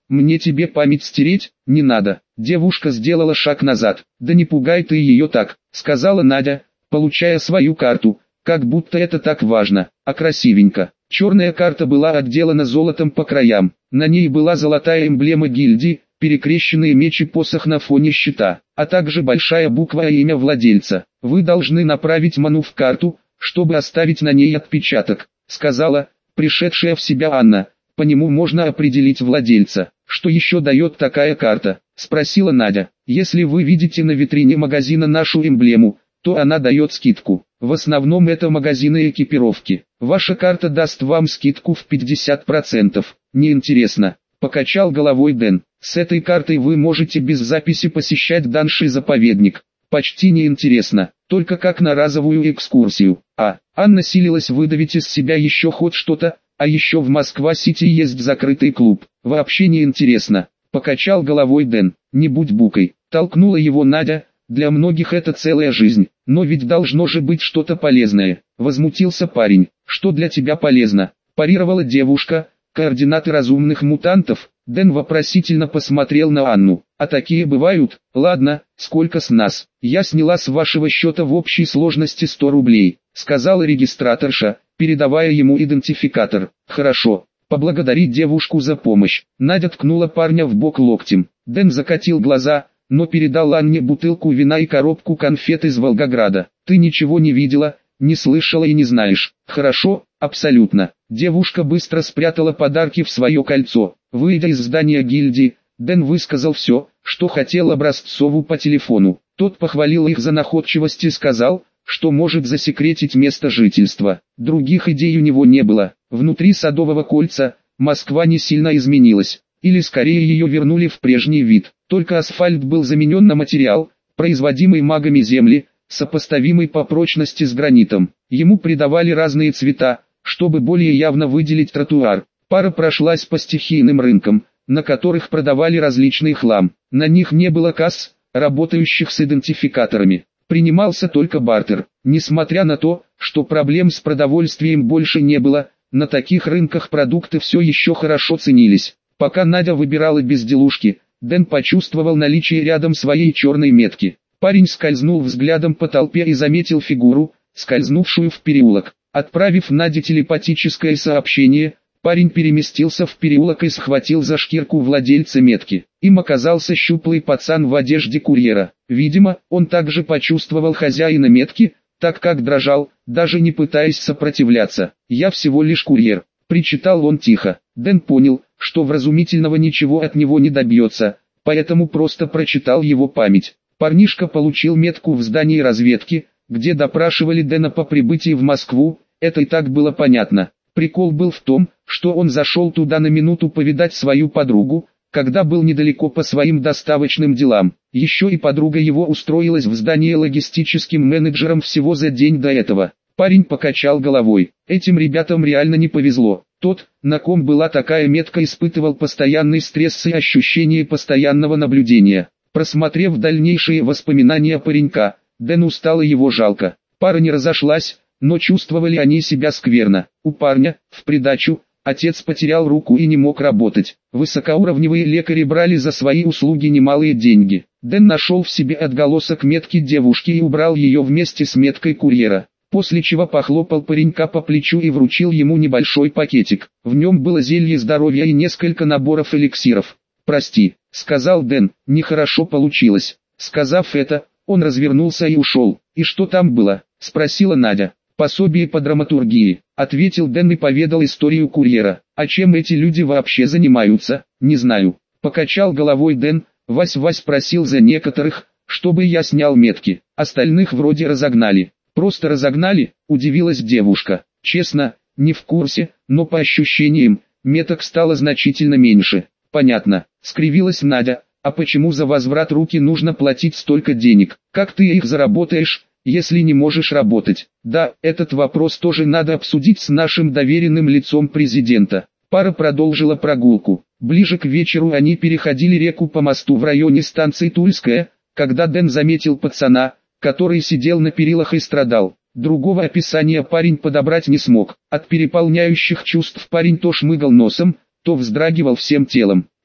Мне тебе память стереть? Не надо. Девушка сделала шаг назад. Да не пугай ты ее так, сказала Надя, получая свою карту, как будто это так важно, а красивенько. Черная карта была отделана золотом по краям, на ней была золотая эмблема гильдии, перекрещенные меч и посох на фоне щита, а также большая буква и имя владельца. Вы должны направить ману в карту, чтобы оставить на ней отпечаток, сказала, пришедшая в себя Анна. По нему можно определить владельца. Что еще дает такая карта? Спросила Надя. Если вы видите на витрине магазина нашу эмблему, то она дает скидку. В основном это магазины экипировки. Ваша карта даст вам скидку в 50%. Неинтересно. Покачал головой Дэн. С этой картой вы можете без записи посещать данный заповедник. Почти неинтересно. Только как на разовую экскурсию. Анна силилась выдавить из себя еще хоть что-то. А еще в Москва-Сити есть закрытый клуб. Вообще не интересно. Покачал головой Дэн. Не будь букой. Толкнула его Надя. Для многих это целая жизнь. Но ведь должно же быть что-то полезное. Возмутился парень. Что для тебя полезно? Парировала девушка. Координаты разумных мутантов. Дэн вопросительно посмотрел на Анну. А такие бывают? Ладно, сколько с нас? Я сняла с вашего счета в общей сложности 100 рублей. Сказала регистраторша, передавая ему идентификатор. Хорошо. Поблагодарить девушку за помощь. Надя ткнула парня в бок локтем. Дэн закатил глаза, но передал Анне бутылку вина и коробку конфет из Волгограда. Ты ничего не видела, не слышала и не знаешь. Хорошо, абсолютно. Девушка быстро спрятала подарки в свое кольцо. Выйдя из здания гильдии, Дэн высказал все, что хотел Образцову по телефону. Тот похвалил их за находчивость и сказал, что может засекретить место жительства. Других идей у него не было. Внутри Садового кольца Москва не сильно изменилась, или скорее ее вернули в прежний вид. Только асфальт был заменен на материал, производимый магами земли, сопоставимый по прочности с гранитом. Ему придавали разные цвета, чтобы более явно выделить тротуар. Пара прошлась по стихийным рынкам, на которых продавали различный хлам. На них не было касс, работающих с идентификаторами. Принимался только бартер. Несмотря на то, что проблем с продовольствием больше не было, на таких рынках продукты все еще хорошо ценились. Пока Надя выбирала безделушки, Дэн почувствовал наличие рядом своей черной метки. Парень скользнул взглядом по толпе и заметил фигуру, скользнувшую в переулок. Отправив Наде телепатическое сообщение, парень переместился в переулок и схватил за шкирку владельца метки. Им оказался щуплый пацан в одежде курьера. Видимо, он также почувствовал хозяина метки, так как дрожал, даже не пытаясь сопротивляться. «Я всего лишь курьер», — причитал он тихо. Дэн понял, что вразумительного ничего от него не добьется, поэтому просто прочитал его память. Парнишка получил метку в здании разведки, где допрашивали Дэна по прибытии в Москву. Это и так было понятно. Прикол был в том, что он зашел туда на минуту повидать свою подругу, когда был недалеко по своим доставочным делам. Еще и подруга его устроилась в здание логистическим менеджером всего за день до этого. Парень покачал головой. Этим ребятам реально не повезло. Тот, на ком была такая метка, испытывал постоянный стресс и ощущение постоянного наблюдения. Просмотрев дальнейшие воспоминания паренька, Дэну стало его жалко. Пара не разошлась, но чувствовали они себя скверно. У парня, в придачу, отец потерял руку и не мог работать. Высокоуровневые лекари брали за свои услуги немалые деньги. Дэн нашел в себе отголосок метки девушки и убрал ее вместе с меткой курьера. После чего похлопал паренька по плечу и вручил ему небольшой пакетик. В нем было зелье здоровья и несколько наборов эликсиров. «Прости», — сказал Дэн, — «нехорошо получилось». Сказав это, он развернулся и ушел. «И что там было?» — спросила Надя. «Пособие по драматургии», — ответил Дэн и поведал историю курьера. «А чем эти люди вообще занимаются?» «Не знаю». Покачал головой Дэн. Вась просил за некоторых, чтобы я снял метки. Остальных вроде разогнали. «Просто разогнали?» – удивилась девушка. «Честно, не в курсе, но по ощущениям, меток стало значительно меньше». «Понятно», – скривилась Надя. «А почему за возврат руки нужно платить столько денег? Как ты их заработаешь, если не можешь работать?» «Да, этот вопрос тоже надо обсудить с нашим доверенным лицом президента». Пара продолжила прогулку. Ближе к вечеру они переходили реку по мосту в районе станции Тульская, когда Дэн заметил пацана, который сидел на перилах и страдал. Другого описания парень подобрать не смог. От переполняющих чувств парень то шмыгал носом, то вздрагивал всем телом.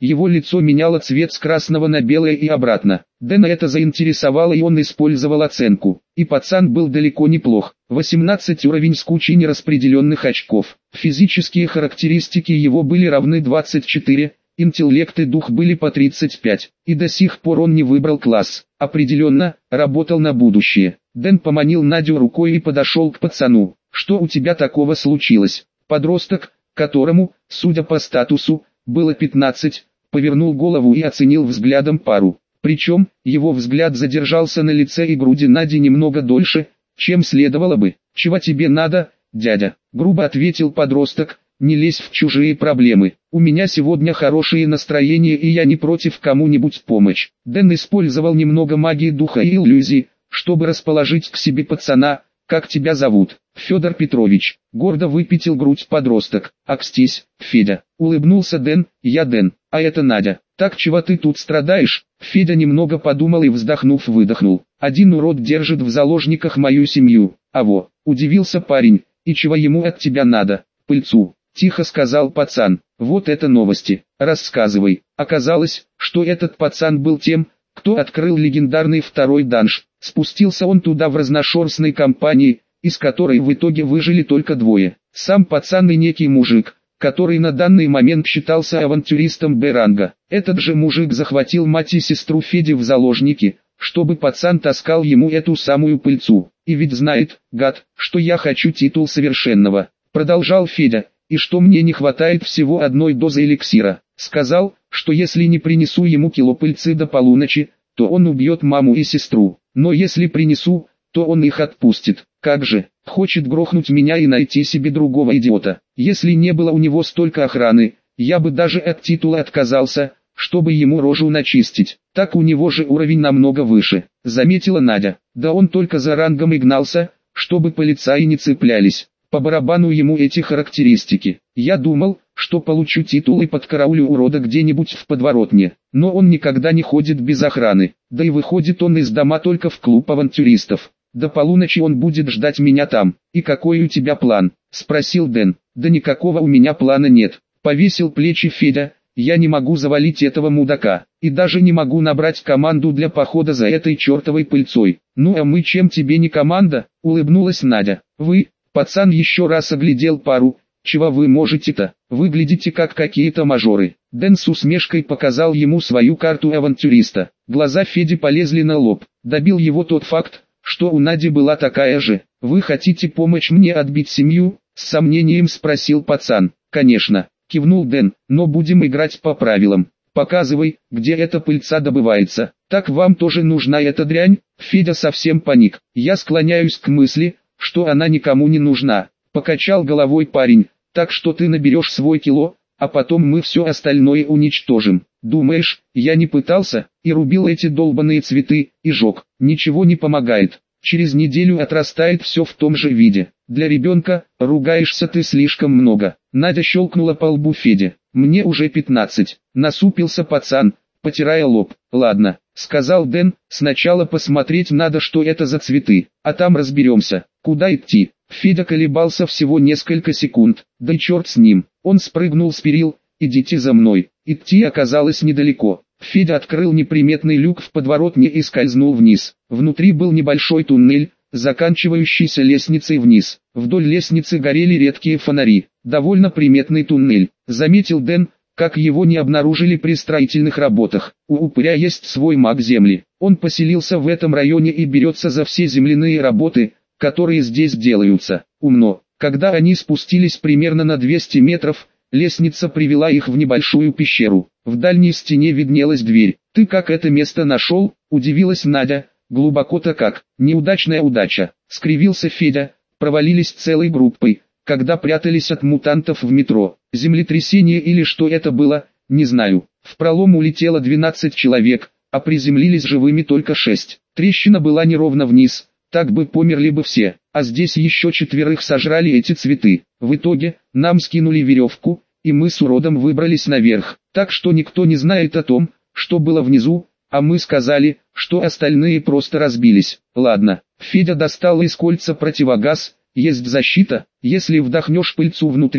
Его лицо меняло цвет с красного на белое и обратно. Дэна это заинтересовало, и он использовал оценку. И пацан был далеко неплох. 18 уровень с кучей нераспределенных очков. Физические характеристики его были равны 24, интеллект и дух были по 35. И до сих пор он не выбрал класс. Определенно, работал на будущее. Дэн поманил Надю рукой и подошел к пацану. «Что у тебя такого случилось?» Подросток, которому, судя по статусу, было 15, повернул голову и оценил взглядом пару. Причем, его взгляд задержался на лице и груди Нади немного дольше, чем следовало бы. «Чего тебе надо, дядя?» — грубо ответил подросток. «Не лезь в чужие проблемы. У меня сегодня хорошее настроение, и я не против кому-нибудь помочь». Дэн использовал немного магии духа и иллюзий, чтобы расположить к себе пацана. «Как тебя зовут?» «Федор Петрович», — гордо выпятил грудь подросток. «Акстись, Федя», — улыбнулся Дэн. «Я Дэн, а это Надя». «Так чего ты тут страдаешь?» Федя немного подумал и, вздохнув, выдохнул. «Один урод держит в заложниках мою семью». «Аво», — удивился парень. «И чего ему от тебя надо?» «Пыльцу», — тихо сказал пацан. «Вот это новости. Рассказывай». Оказалось, что этот пацан был тем, кто открыл легендарный второй данж. Спустился он туда в разношерстной компании, из которой в итоге выжили только двое. Сам пацан и некий мужик, который на данный момент считался авантюристом Б-ранга. Этот же мужик захватил мать и сестру Феди в заложники, чтобы пацан таскал ему эту самую пыльцу. «И ведь знает, гад, что я хочу титул совершенного», — продолжал Федя, «и что мне не хватает всего одной дозы эликсира. Сказал, что если не принесу ему кило пыльцы до полуночи, то он убьет маму и сестру. Но если принесу, то он их отпустит. Как же, хочет грохнуть меня и найти себе другого идиота. Если не было у него столько охраны, я бы даже от титула отказался, чтобы ему рожу начистить. Так у него же уровень намного выше», — заметила Надя. «Да он только за рангом и гнался, чтобы полицаи не цеплялись. По барабану ему эти характеристики. Я думал, что получу титул и подкараулю урода где-нибудь в подворотне. Но он никогда не ходит без охраны. Да и выходит он из дома только в клуб авантюристов. До полуночи он будет ждать меня там». «И какой у тебя план?» — спросил Дэн. «Да никакого у меня плана нет», — повесил плечи Федя. «Я не могу завалить этого мудака, и даже не могу набрать команду для похода за этой чертовой пыльцой». «Ну а мы чем тебе не команда?» — улыбнулась Надя. «Вы...» — пацан еще раз оглядел пару. «Чего вы можете-то? Выглядите как какие-то мажоры». Дэн с усмешкой показал ему свою карту авантюриста. Глаза Феди полезли на лоб. Добил его тот факт, что у Нади была такая же. «Вы хотите помочь мне отбить семью?» — с сомнением спросил пацан. «Конечно», — кивнул Дэн, — «но будем играть по правилам. Показывай, где эта пыльца добывается». «Так вам тоже нужна эта дрянь?» Федя совсем паник. «Я склоняюсь к мысли, что она никому не нужна», — покачал головой парень. «Так что ты наберешь свой кило, а потом мы все остальное уничтожим». «Думаешь, я не пытался, и рубил эти долбаные цветы, и жег? Ничего не помогает. Через неделю отрастает все в том же виде. Для ребенка, ругаешься ты слишком много». Надя щелкнула по лбу Феде. «Мне уже 15, насупился пацан, потирая лоб. «Ладно», — сказал Дэн, — «сначала посмотреть надо, что это за цветы, а там разберемся, куда идти». Федя колебался всего несколько секунд, да и черт с ним, он спрыгнул с перил. «Идите за мной». Идти оказалось недалеко. Федя открыл неприметный люк в подворотне и скользнул вниз. Внутри был небольшой туннель, заканчивающийся лестницей вниз. Вдоль лестницы горели редкие фонари. «Довольно приметный туннель», — заметил Дэн, как его не обнаружили при строительных работах. «У упыря есть свой маг земли. Он поселился в этом районе и берется за все земляные работы, которые здесь делаются». Умно. Когда они спустились примерно на 200 метров, лестница привела их в небольшую пещеру. В дальней стене виднелась дверь. «Ты как это место нашел?» — удивилась Надя. «Глубоко-то как, неудачная удача», — скривился Федя. «Провалились целой группой, когда прятались от мутантов в метро. Землетрясение или что это было, не знаю. В пролом улетело 12 человек, а приземлились живыми только 6. Трещина была неровно вниз, так бы померли бы все, а здесь еще 4 сожрали эти цветы. В итоге, нам скинули веревку, и мы с уродом выбрались наверх, так что никто не знает о том, что было внизу, а мы сказали, что остальные просто разбились». «Ладно». Федя достал из кольца противогаз. «Есть защита, если вдохнешь пыльцу внутри,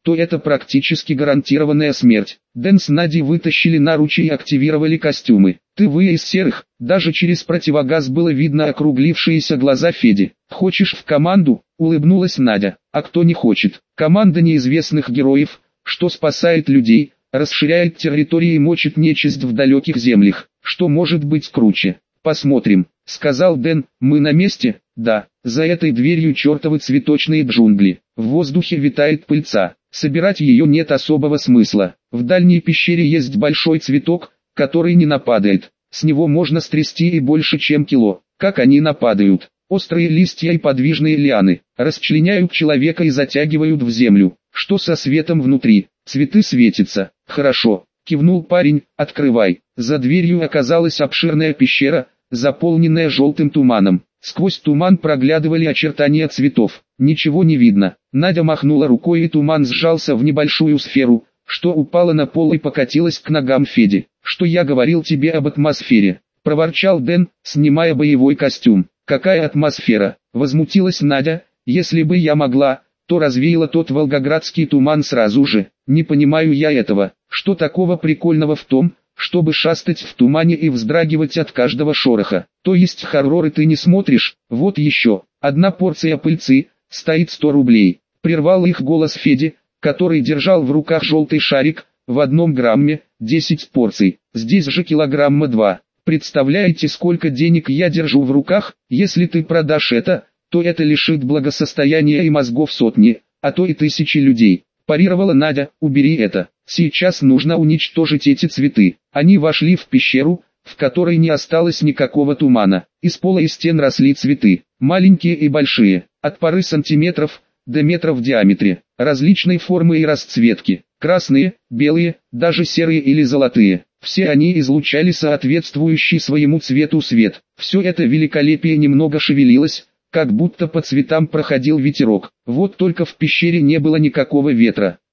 то это практически гарантированная смерть. Дэн с Надей вытащили наручи и активировали костюмы. Ты из серых, даже через противогаз было видно округлившиеся глаза Феди. «Хочешь в команду?» — улыбнулась Надя. «А кто не хочет?» Команда неизвестных героев, что спасает людей, расширяет территории и мочит нечисть в далеких землях. Что может быть круче? «Посмотрим», — сказал Дэн. «Мы на месте?» «Да, за этой дверью чертовы цветочные джунгли. В воздухе витает пыльца. Собирать ее нет особого смысла. В дальней пещере есть большой цветок, который не нападает. С него можно стрясти и больше, чем кило. Как они нападают? Острые листья и подвижные лианы расчленяют человека и затягивают в землю. Что со светом внутри? Цветы светятся. Хорошо», — кивнул парень. «Открывай». За дверью оказалась обширная пещера, заполненная желтым туманом. Сквозь туман проглядывали очертания цветов. Ничего не видно. Надя махнула рукой, и туман сжался в небольшую сферу, что упала на пол и покатилась к ногам Феди. «Что я говорил тебе об атмосфере?» — проворчал Дэн, снимая боевой костюм. «Какая атмосфера?» — возмутилась Надя. «Если бы я могла, то развеяла тот волгоградский туман сразу же. Не понимаю я этого. Что такого прикольного в том, чтобы шастать в тумане и вздрагивать от каждого шороха? То есть хорроры ты не смотришь? Вот еще. Одна порция пыльцы стоит 100 рублей. Прервал их голос Феди, который держал в руках желтый шарик. В 1 грамме 10 порций. Здесь же килограмма 2. Представляете, сколько денег я держу в руках? Если ты продашь это, то это лишит благосостояния и мозгов сотни, а то и тысячи людей. Парировала Надя. «Убери это. Сейчас нужно уничтожить эти цветы». Они вошли в пещеру, в которой не осталось никакого тумана. Из пола и стен росли цветы, маленькие и большие, от пары сантиметров до метров в диаметре, различной формы и расцветки, красные, белые, даже серые или золотые. Все они излучали соответствующий своему цвету свет. Все это великолепие немного шевелилось, как будто по цветам проходил ветерок. Вот только в пещере не было никакого ветра.